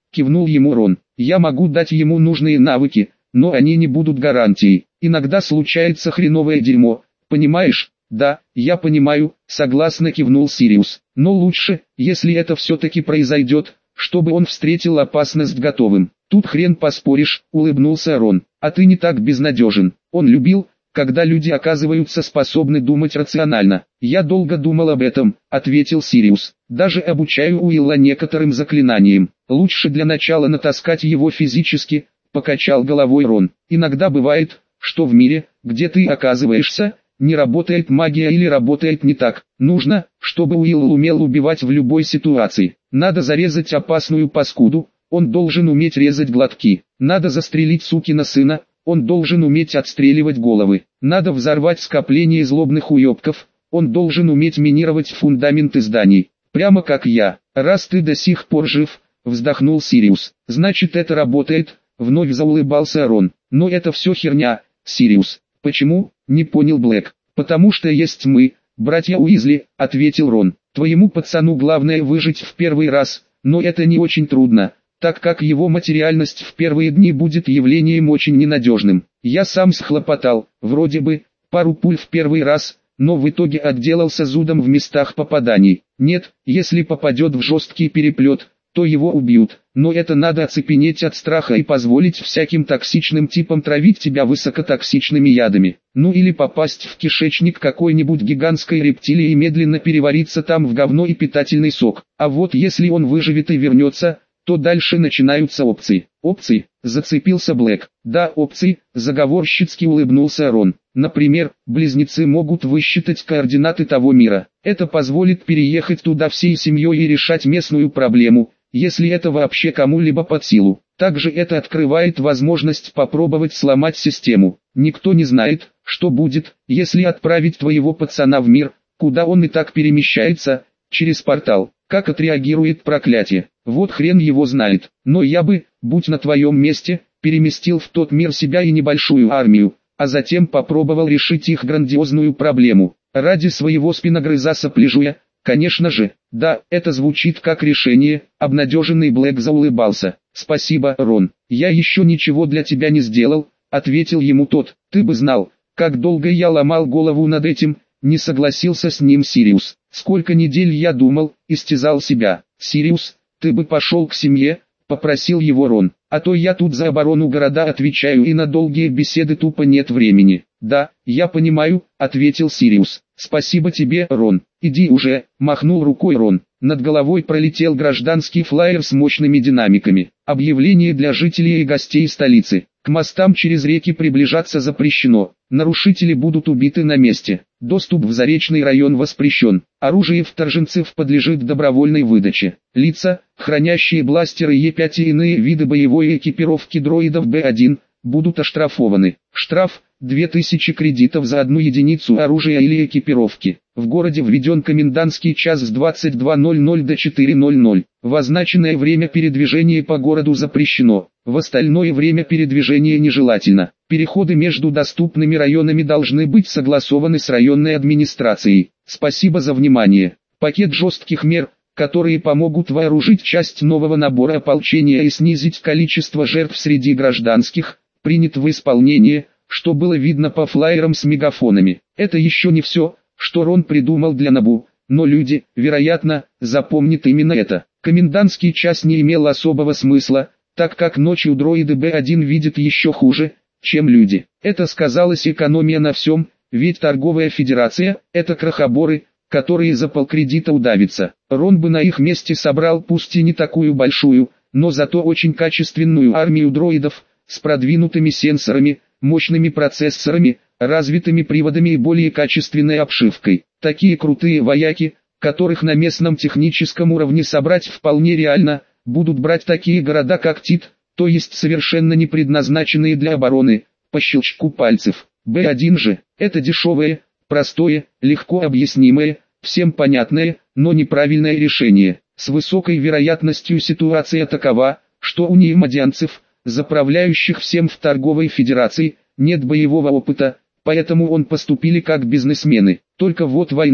кивнул ему Рон. Я могу дать ему нужные навыки, но они не будут гарантией. Иногда случается хреновое дерьмо, понимаешь? Да, я понимаю, согласно кивнул Сириус. Но лучше, если это все-таки произойдет, чтобы он встретил опасность готовым. Тут хрен поспоришь, улыбнулся Рон. А ты не так безнадежен. Он любил, когда люди оказываются способны думать рационально. Я долго думал об этом, ответил Сириус. Даже обучаю Уилла некоторым заклинаниям. Лучше для начала натаскать его физически, покачал головой Рон. Иногда бывает, что в мире, где ты оказываешься, не работает магия или работает не так. Нужно, чтобы Уилл умел убивать в любой ситуации. Надо зарезать опасную паскуду, он должен уметь резать глотки. Надо застрелить сукина сына, он должен уметь отстреливать головы. Надо взорвать скопление злобных уебков, он должен уметь минировать фундаменты зданий. Прямо как я. Раз ты до сих пор жив, вздохнул Сириус. Значит, это работает, вновь заулыбался Рон. Но это все херня, Сириус. Почему? Не понял Блэк. Потому что есть мы, братья Уизли, ответил Рон. Твоему пацану главное выжить в первый раз, но это не очень трудно, так как его материальность в первые дни будет явлением очень ненадежным. Я сам схлопотал, вроде бы, пару пуль в первый раз, но в итоге отделался зудом в местах попаданий. Нет, если попадет в жесткий переплет, то его убьют, но это надо оцепенеть от страха и позволить всяким токсичным типам травить тебя высокотоксичными ядами. Ну или попасть в кишечник какой-нибудь гигантской рептилии и медленно перевариться там в говно и питательный сок. А вот если он выживет и вернется, то дальше начинаются опции. Опции? Зацепился Блэк. Да, опции, заговорщицки улыбнулся Рон. Например, близнецы могут высчитать координаты того мира. Это позволит переехать туда всей семьей и решать местную проблему, если это вообще кому-либо под силу. Также это открывает возможность попробовать сломать систему. Никто не знает, что будет, если отправить твоего пацана в мир, куда он и так перемещается, через портал. Как отреагирует проклятие? Вот хрен его знает. Но я бы, будь на твоем месте, переместил в тот мир себя и небольшую армию, а затем попробовал решить их грандиозную проблему. Ради своего спиногрыза сопляжуя, конечно же. Да, это звучит как решение, обнадеженный Блэк заулыбался. Спасибо, Рон. Я еще ничего для тебя не сделал, ответил ему тот. Ты бы знал, как долго я ломал голову над этим, не согласился с ним Сириус. Сколько недель я думал, истязал себя. Сириус, ты бы пошел к семье, попросил его Рон. А то я тут за оборону города отвечаю и на долгие беседы тупо нет времени. Да, я понимаю, ответил Сириус. Спасибо тебе, Рон. Иди уже, махнул рукой Рон. Над головой пролетел гражданский флаер с мощными динамиками. Объявление для жителей и гостей столицы. К мостам через реки приближаться запрещено. Нарушители будут убиты на месте. Доступ в Заречный район воспрещен. Оружие вторженцев подлежит добровольной выдаче. Лица, хранящие бластеры Е пять и иные виды боевой экипировки дроидов Б один, будут оштрафованы. Штраф – две тысячи кредитов за одну единицу оружия или экипировки. В городе введен комендантский час с двадцати двух ноль-ноль до четырёх ноль-ноль. В означенное время передвижение по городу запрещено. В остальное время передвижение нежелательно. Переходы между доступными районами должны быть согласованы с районной администрацией. Спасибо за внимание. Пакет жестких мер, которые помогут вооружить часть нового набора ополчения и снизить количество жертв среди гражданских, принят в исполнение, что было видно по флаерам с мегафонами. Это еще не все, что Рон придумал для Набу, но люди, вероятно, запомнят именно это. Комендантский час не имел особого смысла, так как ночью дроиды Б один видят еще хуже, чем люди. Это сказалась экономия на всем, ведь торговая федерация – это крохоборы, которые за полкредита удавятся. Рон бы на их месте собрал пусть и не такую большую, но зато очень качественную армию дроидов, с продвинутыми сенсорами, мощными процессорами, развитыми приводами и более качественной обшивкой. Такие крутые вояки, которых на местном техническом уровне собрать вполне реально, будут брать такие города как Тит, то есть совершенно не предназначенные для обороны, по щелчку пальцев. Б один же, это дешевое, простое, легко объяснимое, всем понятное, но неправильное решение. С высокой вероятностью ситуация такова, что у неимадианцев, заправляющих всем в торговой федерации, нет боевого опыта, поэтому он поступили как бизнесмены. Только вот война,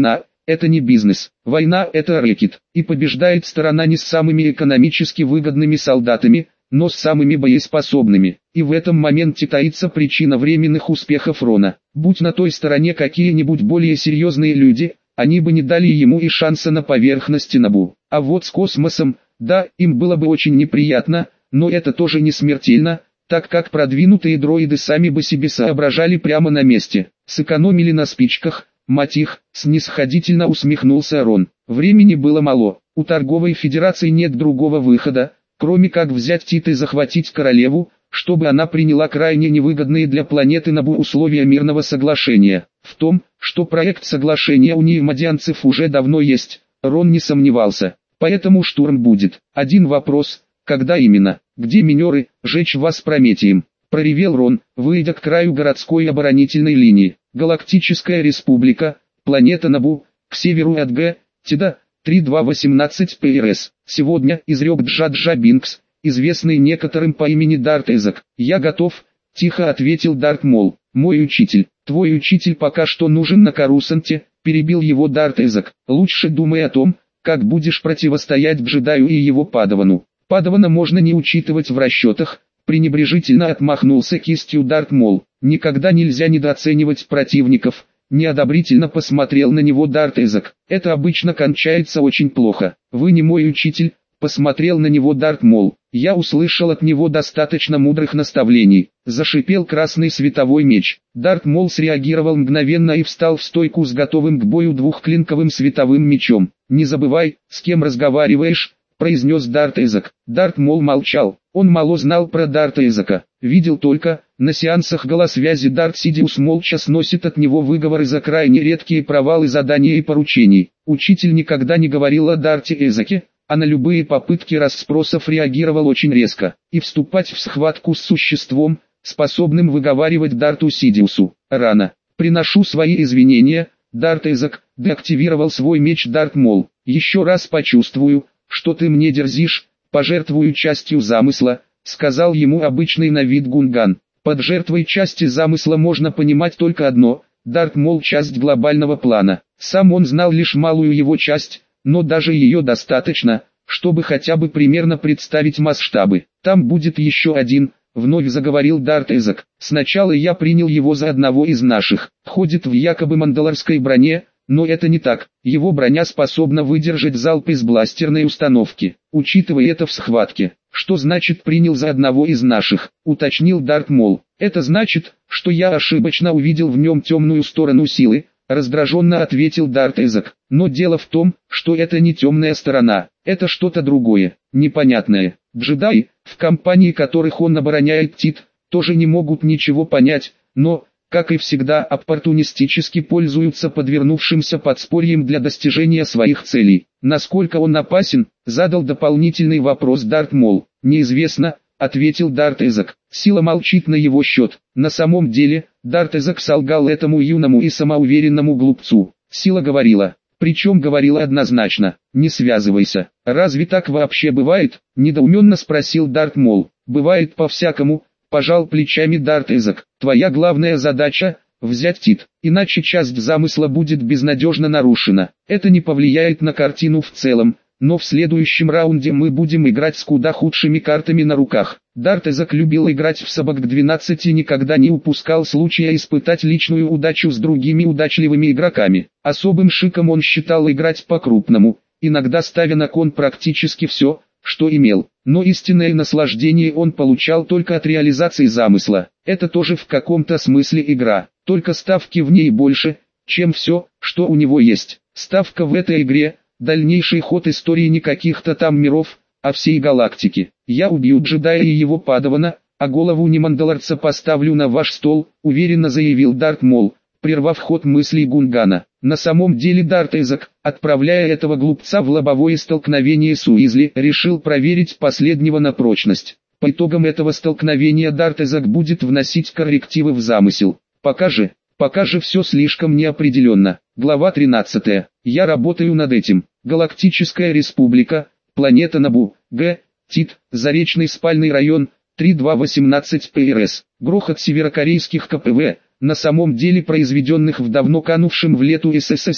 это не бизнес. Война – это рэкет, и побеждает сторона не с самыми экономически выгодными солдатами, но с самыми боеспособными. И в этом моменте таится причина временных успехов Рона. Будь на той стороне какие-нибудь более серьезные люди, они бы не дали ему и шанса на поверхности Набу. А вот с космосом, да, им было бы очень неприятно, но это тоже не смертельно, так как продвинутые дроиды сами бы себе соображали прямо на месте. Сэкономили на спичках, мать их, снисходительно усмехнулся Рон. Времени было мало, у торговой федерации нет другого выхода, кроме как взять Тит и захватить королеву, чтобы она приняла крайне невыгодные для планеты Набу условия мирного соглашения. В том, что проект соглашения у неймодианцев уже давно есть, Рон не сомневался. Поэтому штурм будет. Один вопрос, когда именно, где минеры, жечь вас Прометием? Проревел Рон, выйдя к краю городской оборонительной линии. Галактическая республика, планета Набу, к северу от Г, Тида, три два восемнадцать пэ эр эс. Сегодня, изрек Джа-Джа Бинкс, известный некоторым по имени Дарт Эзек. Я готов, тихо ответил Дарт Мол. Мой учитель, твой учитель пока что нужен на Корусанте, перебил его Дарт Эзек. Лучше думай о том, как будешь противостоять джедаю и его падавану. Падавана можно не учитывать в расчетах, пренебрежительно отмахнулся кистью Дарт Мол. Никогда нельзя недооценивать противников. Неодобрительно посмотрел на него Дарт Эзек. Это обычно кончается очень плохо. Вы не мой учитель, посмотрел на него Дарт Мол. Я услышал от него достаточно мудрых наставлений. Зашипел красный световой меч. Дарт Мол среагировал мгновенно и встал в стойку с готовым к бою двухклинковым световым мечом. Не забывай, с кем разговариваешь, произнес Дарт Эзек. Дарт Мол молчал. Он мало знал про Дарта Эзека. Видел только, на сеансах голосвязи Дарт Сидиус молча сносит от него выговоры за крайне редкие провалы задания и поручений. Учитель никогда не говорил о Дарте Эзеке, а на любые попытки расспросов реагировал очень резко. И вступать в схватку с существом, способным выговаривать Дарту Сидиусу, рано. Приношу свои извинения, Дарт Эзек, деактивировал свой меч Дарт Мол. Еще раз почувствую, что ты мне дерзишь, пожертвую частью замысла, сказал ему обычный на вид Гунган. Под жертвой части замысла можно понимать только одно, Дарт Мол часть глобального плана. Сам он знал лишь малую его часть, но даже ее достаточно, чтобы хотя бы примерно представить масштабы. Там будет еще один, вновь заговорил Дарт Эзек. Сначала я принял его за одного из наших. Ходит в якобы мандалорской броне, но это не так. Его броня способна выдержать залп из бластерной установки. Учитывая это в схватке, что значит принял за одного из наших, уточнил Дарт Мол. Это значит, что я ошибочно увидел в нем темную сторону силы, раздраженно ответил Дарт Эзек. Но дело в том, что это не темная сторона, это что-то другое, непонятное. Джедаи, в компании которых он обороняет Тит, тоже не могут ничего понять, но, как и всегда, оппортунистически пользуются подвернувшимся подспорьем для достижения своих целей. Насколько он опасен, задал дополнительный вопрос Дарт Мол. Неизвестно, ответил Дарт Эзек. Сила молчит на его счет. На самом деле, Дарт Эзек солгал этому юному и самоуверенному глупцу. Сила говорила, причем говорила однозначно, не связывайся. Разве так вообще бывает? Недоуменно спросил Дарт Мол. Бывает по-всякому, пожал плечами Дарт Эзек. Твоя главная задача – взять Тит, иначе часть замысла будет безнадежно нарушена. Это не повлияет на картину в целом, но в следующем раунде мы будем играть с куда худшими картами на руках. Дарт Эзек любил играть в собак двенадцать и никогда не упускал случая испытать личную удачу с другими удачливыми игроками. Особым шиком он считал играть по-крупному, иногда ставя на кон практически все, что имел. Но истинное наслаждение он получал только от реализации замысла. Это тоже в каком-то смысле игра, только ставки в ней больше, чем все, что у него есть. Ставка в этой игре – дальнейший ход истории не каких-то там миров, а всей галактики. Я убью джедая и его падавана, а голову немандалорца поставлю на ваш стол, уверенно заявил Дарт Мол, прервав ход мыслей Гунгана. На самом деле Дарт Эзек, отправляя этого глупца в лобовое столкновение с Уизли, решил проверить последнего на прочность. По итогам этого столкновения Дарт Эзек будет вносить коррективы в замысел. Пока же, пока же все слишком неопределенно. Глава тринадцатая. Я работаю над этим. Галактическая республика, планета Набу, Г, Тит, Заречный спальный район, три два восемнадцать пэ эр эс. Грохот северокорейских ка пэ вэ, на самом деле произведенных в давно канувшем в лету эс эс эс эр,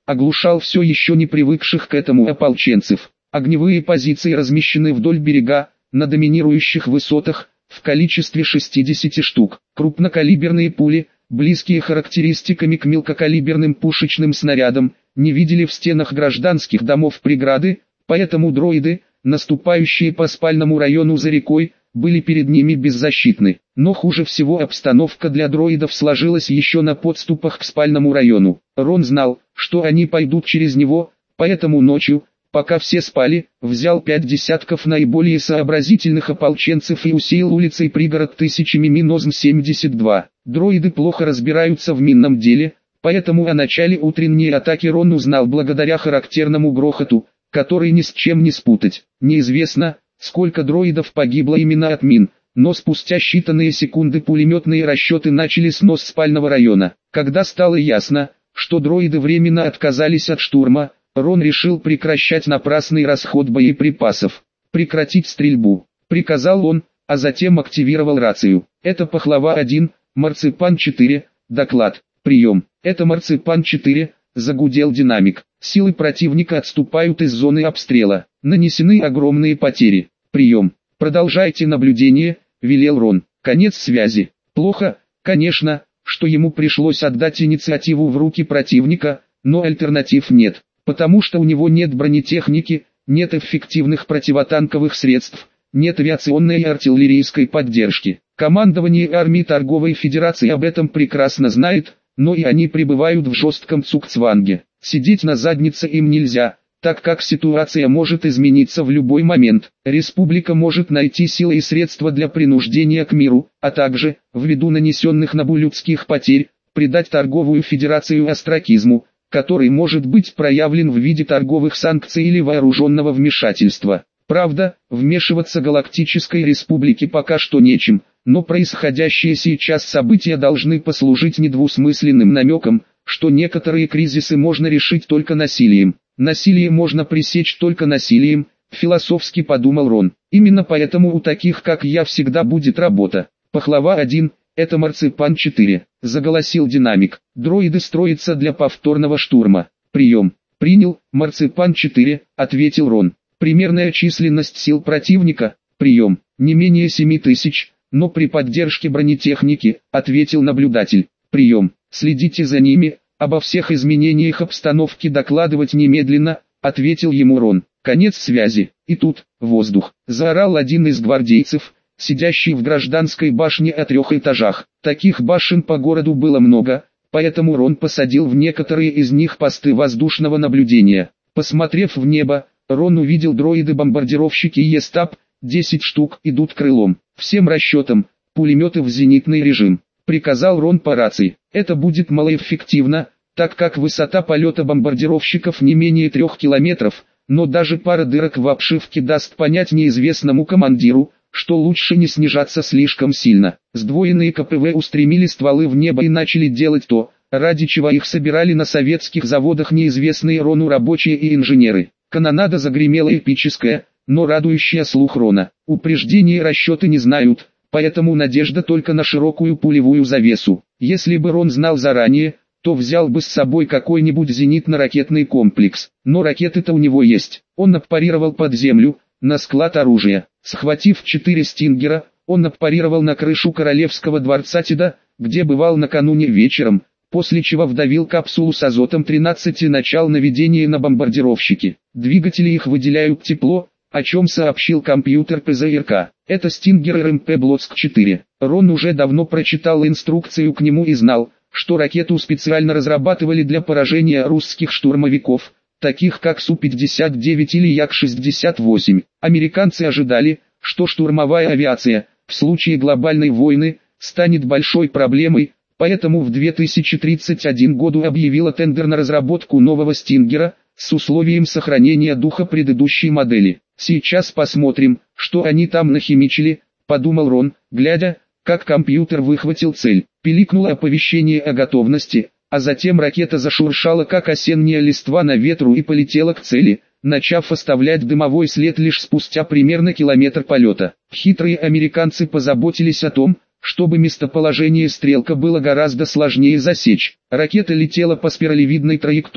оглушал все еще не привыкших к этому ополченцев. Огневые позиции размещены вдоль берега, на доминирующих высотах, в количестве шестидесяти штук. Крупнокалиберные пули, близкие характеристиками к мелкокалиберным пушечным снарядам, не видели в стенах гражданских домов преграды, поэтому дроиды, наступающие по спальному району за рекой, были перед ними беззащитны. Но хуже всего обстановка для дроидов сложилась еще на подступах к спальному району. Рон знал, что они пойдут через него, поэтому ночью, пока все спали, взял пять десятков наиболее сообразительных ополченцев и усеял улицей пригород тысячами мин О З М семьдесят два. Дроиды плохо разбираются в минном деле, поэтому о начале утренней атаки Рон узнал благодаря характерному грохоту, который ни с чем не спутать. Неизвестно, сколько дроидов погибло именно от мин, но спустя считанные секунды пулеметные расчеты начали снос спального района. Когда стало ясно, что дроиды временно отказались от штурма, Рон решил прекращать напрасный расход боеприпасов. «Прекратить стрельбу», — приказал он, а затем активировал рацию. «Это Пахлава один, Марципан четыре, доклад, прием». «Это Марципан четыре», — загудел динамик. «Силы противника отступают из зоны обстрела. Нанесены огромные потери. Прием. Продолжайте наблюдение», — велел Рон. Конец связи. Плохо, конечно, что ему пришлось отдать инициативу в руки противника, но альтернатив нет. Потому что у него нет бронетехники, нет эффективных противотанковых средств, нет авиационной и артиллерийской поддержки. Командование армии Торговой Федерации об этом прекрасно знает, но и они пребывают в жестком цугцванге. Сидеть на заднице им нельзя, так как ситуация может измениться в любой момент. Республика может найти силы и средства для принуждения к миру, а также, ввиду нанесенных Набу людских потерь, придать Торговую Федерацию остракизму, который может быть проявлен в виде торговых санкций или вооруженного вмешательства. Правда, вмешиваться Галактической Республике пока что нечем, но происходящие сейчас события должны послужить недвусмысленным намеком, что некоторые кризисы можно решить только насилием. Насилие можно пресечь только насилием, философски подумал Рон. Именно поэтому у таких как я всегда будет работа. Пахлава один. «Это Марципан четыре», — заголосил динамик. «Дроиды строятся для повторного штурма. Прием». «Принял, Марципан четыре», — ответил Рон. «Примерная численность сил противника». «Прием». «Не менее семи тысяч, но при поддержке бронетехники», — ответил наблюдатель. «Прием». «Следите за ними, обо всех изменениях обстановки докладывать немедленно», — ответил ему Рон. Конец связи. И тут, воздух, заорал один из гвардейцев, сидящий в гражданской башне о трех этажах. Таких башен по городу было много, поэтому Рон посадил в некоторые из них посты воздушного наблюдения. Посмотрев в небо, Рон увидел дроиды-бомбардировщики Е-стаб, десять штук, идут крылом. Всем расчетам, пулеметы в зенитный режим. Приказал Рон по рации. Это будет малоэффективно, так как высота полета бомбардировщиков не менее трех километров, но даже пара дырок в обшивке даст понять неизвестному командиру, что лучше не снижаться слишком сильно. Сдвоенные К П В устремили стволы в небо и начали делать то, ради чего их собирали на советских заводах неизвестные Рону рабочие и инженеры. Канонада загремела эпическая, но радующая слух Рона. Упреждения и расчеты не знают, поэтому надежда только на широкую пулевую завесу. Если бы Рон знал заранее, то взял бы с собой какой-нибудь зенитно-ракетный комплекс. Но ракеты-то у него есть. Он отпарировал под землю, на склад оружия. Схватив четыре стингера, он отпарировал на крышу Королевского дворца Тида, где бывал накануне вечером, после чего вдавил капсулу с азотом тринадцать и начал наведение на бомбардировщики. Двигатели их выделяют тепло, о чем сообщил компьютер П З Р К. Это стингер Р М П Блоцк четыре. Рон уже давно прочитал инструкцию к нему и знал, что ракету специально разрабатывали для поражения русских штурмовиков, таких как Су пятьдесят девять или Як шестьдесят восемь. Американцы ожидали, что штурмовая авиация, в случае глобальной войны, станет большой проблемой, поэтому в две тысячи тридцать первом году объявила тендер на разработку нового стингера, с условием сохранения духа предыдущей модели. «Сейчас посмотрим, что они там нахимичили», — подумал Рон, глядя, как компьютер выхватил цель. Пиликнуло оповещение о готовности, а затем ракета зашуршала как осенняя листва на ветру и полетела к цели, начав оставлять дымовой след лишь спустя примерно километр полета. Хитрые американцы позаботились о том, чтобы местоположение стрелка было гораздо сложнее засечь. Ракета летела по спиралевидной траектории,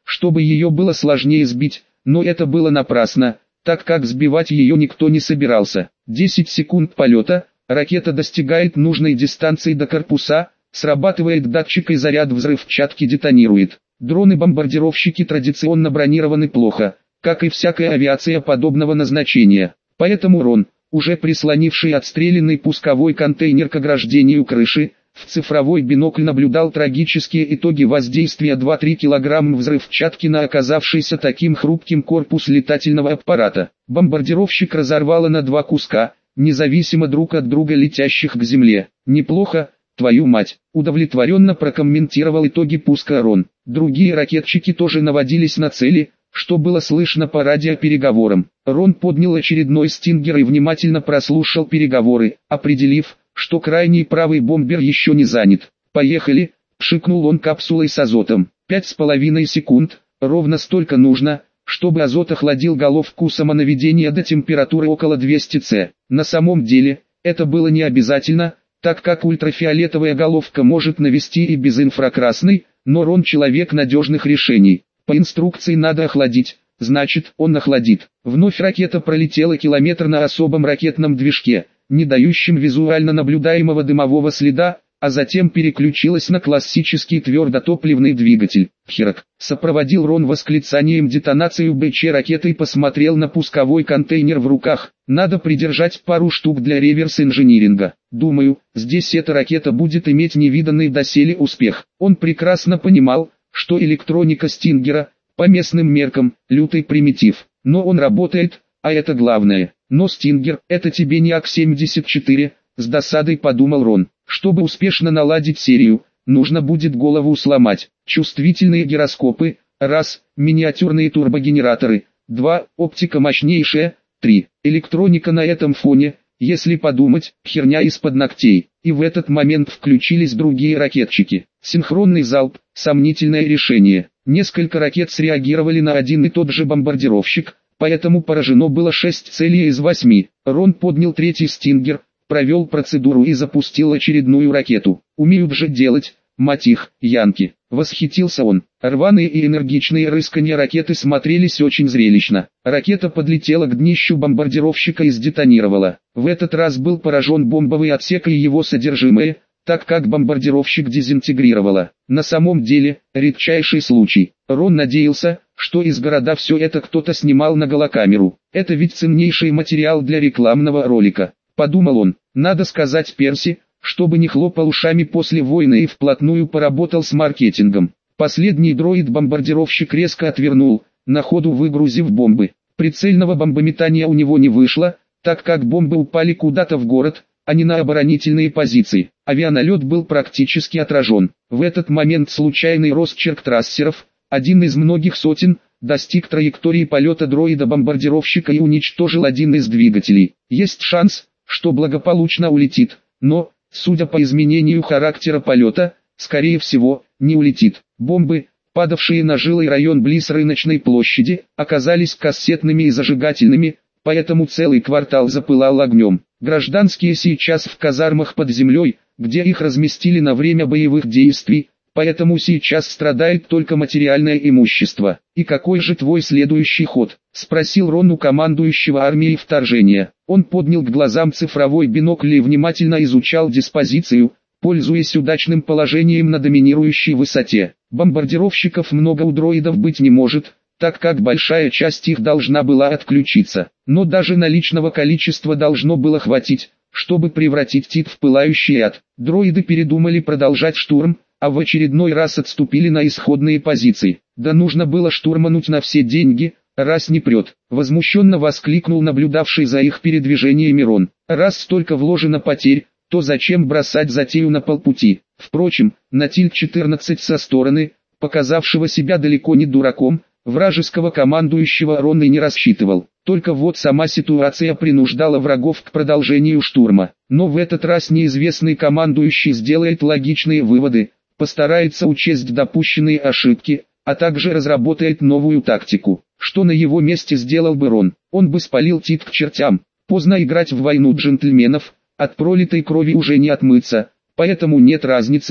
чтобы ее было сложнее сбить, но это было напрасно, так как сбивать ее никто не собирался. десять секунд полета, ракета достигает нужной дистанции до корпуса, срабатывает датчик и заряд взрывчатки детонирует. Дроны-бомбардировщики традиционно бронированы плохо, как и всякая авиация подобного назначения. Поэтому Рон, уже прислонивший отстрелянный пусковой контейнер к ограждению крыши, в цифровой бинокль наблюдал трагические итоги воздействия два-три килограмма взрывчатки на оказавшийся таким хрупким корпус летательного аппарата. Бомбардировщик разорвало на два куска, независимо друг от друга летящих к земле. «Неплохо, твою мать», — удовлетворенно прокомментировал итоги пуска Рон. Другие ракетчики тоже наводились на цели, что было слышно по радиопереговорам. Рон поднял очередной стингер и внимательно прослушал переговоры, определив, что крайний правый бомбер еще не занят. «Поехали», — пшикнул он капсулой с азотом. «Пять с половиной секунд, ровно столько нужно, чтобы азот охладил головку самонаведения до температуры около двухсот Цельсия. На самом деле, это было не обязательно, так как ультрафиолетовая головка может навести и без инфракрасной, но Рон человек надежных решений. По инструкции надо охладить, значит, он охладит. Вновь ракета пролетела километр на особом ракетном движке, не дающем визуально наблюдаемого дымового следа, а затем переключилась на классический твердотопливный двигатель. «Херак!» — сопроводил Рон восклицанием детонацию БЧ ракеты и посмотрел на пусковой контейнер в руках. «Надо придержать пару штук для реверс-инжиниринга. Думаю, здесь эта ракета будет иметь невиданный доселе успех». Он прекрасно понимал, что электроника Стингера, по местным меркам, лютый примитив. Но он работает, а это главное. Но Стингер, это тебе не ак семьдесят четыре, с досадой подумал Рон. Чтобы успешно наладить серию, нужно будет голову сломать. Чувствительные гироскопы, раз, миниатюрные турбогенераторы, два, оптика мощнейшая, три. Электроника на этом фоне, если подумать, херня из-под ногтей. И в этот момент включились другие ракетчики. Синхронный залп, сомнительное решение. Несколько ракет среагировали на один и тот же бомбардировщик, поэтому поражено было шесть целей из восьми. Рон поднял третий стингер, провел процедуру и запустил очередную ракету. «Умеют же делать, мать их, янки!» — восхитился он. Рваные и энергичные рысканья ракеты смотрелись очень зрелищно. Ракета подлетела к днищу бомбардировщика и сдетонировала. В этот раз был поражен бомбовый отсек и его содержимое, так как бомбардировщик дезинтегрировало. На самом деле, редчайший случай. Рон надеялся, что из города все это кто-то снимал на голокамеру. Это ведь ценнейший материал для рекламного ролика. Подумал он, надо сказать Перси, чтобы не хлопал ушами после войны и вплотную поработал с маркетингом. Последний дроид-бомбардировщик резко отвернул, на ходу выгрузив бомбы. Прицельного бомбометания у него не вышло, так как бомбы упали куда-то в город, а не на оборонительные позиции. Авианалет был практически отражен. В этот момент случайный росчерк трассеров, один из многих сотен, достиг траектории полета дроида-бомбардировщика и уничтожил один из двигателей. Есть шанс, что благополучно улетит, но, судя по изменению характера полета, скорее всего, не улетит. Бомбы, падавшие на жилой район близ рыночной площади, оказались кассетными и зажигательными, поэтому целый квартал запылал огнем. Гражданские сейчас в казармах под землей, где их разместили на время боевых действий, поэтому сейчас страдает только материальное имущество. «И какой же твой следующий ход?» — спросил Рон у командующего армией вторжения. Он поднял к глазам цифровой бинокль и внимательно изучал диспозицию, пользуясь удачным положением на доминирующей высоте. Бомбардировщиков много у дроидов быть не может, так как большая часть их должна была отключиться. Но даже наличного количества должно было хватить, чтобы превратить Тит в пылающий ад. Дроиды передумали продолжать штурм, а в очередной раз отступили на исходные позиции. Да нужно было штурмануть на все деньги, раз не прет. Возмущенно воскликнул наблюдавший за их передвижениями Рон. Раз столько вложено потерь, то зачем бросать затею на полпути? Впрочем, на Тильт четырнадцать со стороны, показавшего себя далеко не дураком, вражеского командующего Рон и не рассчитывал. Только вот сама ситуация принуждала врагов к продолжению штурма. Но в этот раз неизвестный командующий сделает логичные выводы, постарается учесть допущенные ошибки, а также разработает новую тактику. Что на его месте сделал бы Рон? Он бы спалил Тит к чертям. Поздно играть в войну джентльменов, от пролитой крови уже не отмыться, поэтому нет разницы,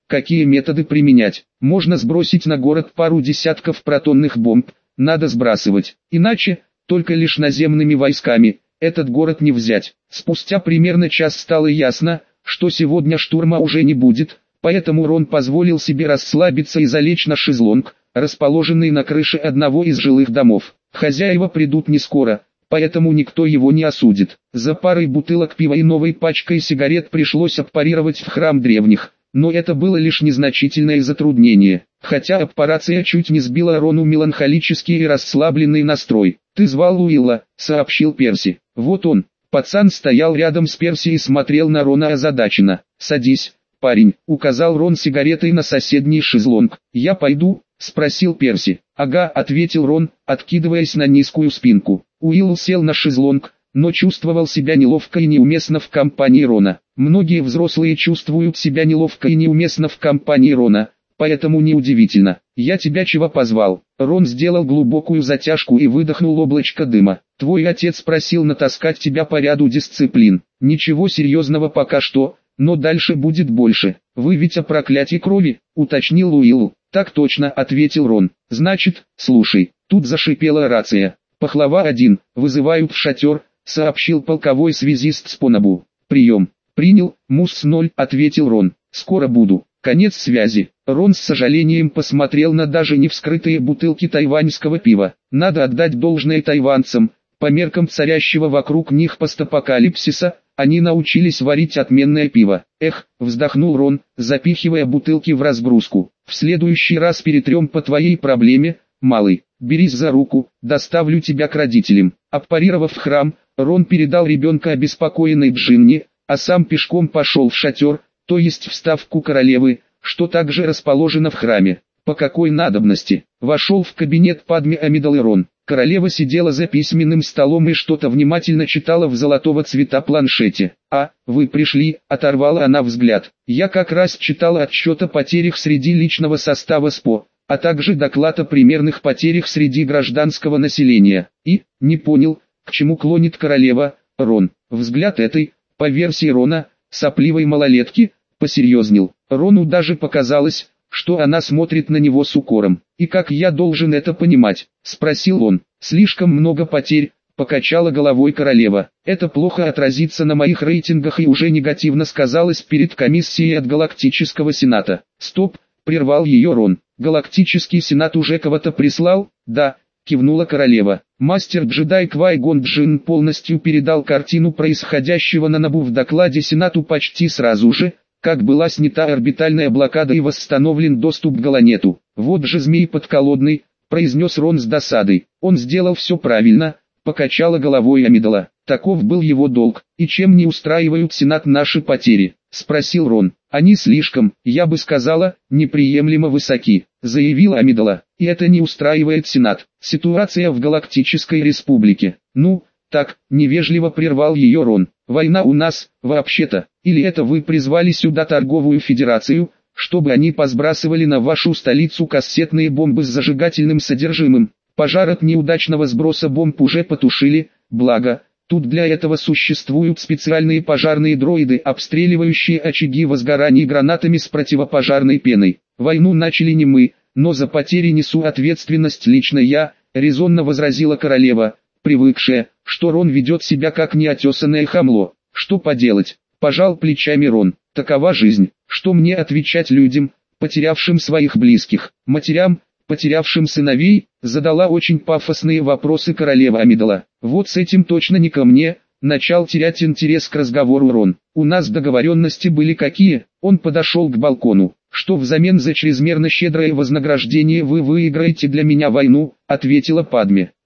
Какие методы применять? Можно сбросить на город пару десятков протонных бомб, надо сбрасывать. Иначе, только лишь наземными войсками, этот город не взять. Спустя примерно час стало ясно, что сегодня штурма уже не будет, поэтому Рон позволил себе расслабиться и залечь на шезлонг, расположенный на крыше одного из жилых домов. Хозяева придут не скоро, поэтому никто его не осудит. За парой бутылок пива и новой пачкой сигарет пришлось аппарировать в храм древних, но это было лишь незначительное затруднение, хотя аппарация чуть не сбила Рону меланхолический и расслабленный настрой. «Ты звал Уилла», — сообщил Перси. «Вот он». Пацан стоял рядом с Перси и смотрел на Рона озадаченно. «Садись, парень», — указал Рон сигаретой на соседний шезлонг. «Я пойду?» — спросил Перси. «Ага», — ответил Рон, откидываясь на низкую спинку. Уилл сел на шезлонг, но чувствовал себя неловко и неуместно в компании Рона. Многие взрослые чувствуют себя неловко и неуместно в компании Рона, поэтому неудивительно. «Я тебя чего позвал?» Рон сделал глубокую затяжку и выдохнул облачко дыма. «Твой отец просил натаскать тебя по ряду дисциплин. Ничего серьезного пока что, но дальше будет больше. Вы ведь о проклятии крови?» — уточнил Уилл. «Так точно», — ответил Рон. «Значит, слушай». Тут зашипела рация. «Пахлава один, вызывают в шатер», — сообщил полковой связист Спонабу. «Прием». «Принял, Мусс ноль», — ответил Рон. «Скоро буду». Конец связи. Рон с сожалением посмотрел на даже не вскрытые бутылки тайваньского пива. Надо отдать должное тайванцам, по меркам царящего вокруг них постапокалипсиса, они научились варить отменное пиво. «Эх», — вздохнул Рон, запихивая бутылки в разгрузку. «В следующий раз перетрем по твоей проблеме, малый. Берись за руку, доставлю тебя к родителям». Аппарировав храм, Рон передал ребенка обеспокоенной Джинни, а сам пешком пошел в шатер, то есть в ставку королевы, что также расположено в храме. По какой надобности? Вошел в кабинет Падме Амидалы Рон. Королева сидела за письменным столом и что-то внимательно читала в золотого цвета планшете. «А, вы пришли», — оторвала она взгляд. «Я как раз читала отчет о потерях среди личного состава СПО, а также доклад о примерных потерях среди гражданского населения. И, не понял, к чему клонит королева, Рон». Взгляд этой, по версии Рона, сопливой малолетки, посерьезнел. Рону даже показалось, что она смотрит на него с укором. «И как я должен это понимать?» — спросил он. «Слишком много потерь», — покачала головой королева. «Это плохо отразится на моих рейтингах и уже негативно сказалось перед комиссией от Галактического Сената». «Стоп», — прервал ее Рон. «Галактический Сенат уже кого-то прислал?» «Да», — кивнула королева. Мастер-джедай Квай-Гон Джинн полностью передал картину происходящего на Набу в докладе Сенату почти сразу же, как была снята орбитальная блокада и восстановлен доступ к Галанету. «Вот же змей подколодный», — произнес Рон с досадой. «Он сделал все правильно», — покачала головой Амидала. «Таков был его долг. И чем не устраивают Сенат наши потери?» — спросил Рон. «Они слишком, я бы сказала, неприемлемо высоки», — заявила Амидала. «И это не устраивает Сенат. Ситуация в Галактической Республике». «Ну, так», — невежливо прервал ее Рон. «Война у нас, вообще-то. Или это вы призвали сюда торговую федерацию, чтобы они посбрасывали на вашу столицу кассетные бомбы с зажигательным содержимым? Пожар от неудачного сброса бомб уже потушили, благо, тут для этого существуют специальные пожарные дроиды, обстреливающие очаги возгораний гранатами с противопожарной пеной. Войну начали не мы, но за потери несу ответственность лично я», — резонно возразила королева, привыкшая, что Рон ведет себя как неотесанное хамло. «Что поделать?» — пожал плечами Рон. «Такова жизнь. Что мне отвечать людям, потерявшим своих близких, матерям, потерявшим сыновей?» — задала очень пафосные вопросы королева Амидала. «Вот с этим точно не ко мне», — начал терять интерес к разговору Рон. «У нас договоренности были какие?» Он подошел к балкону. «Что взамен за чрезмерно щедрое вознаграждение вы выиграете для меня войну?» — ответила Падме.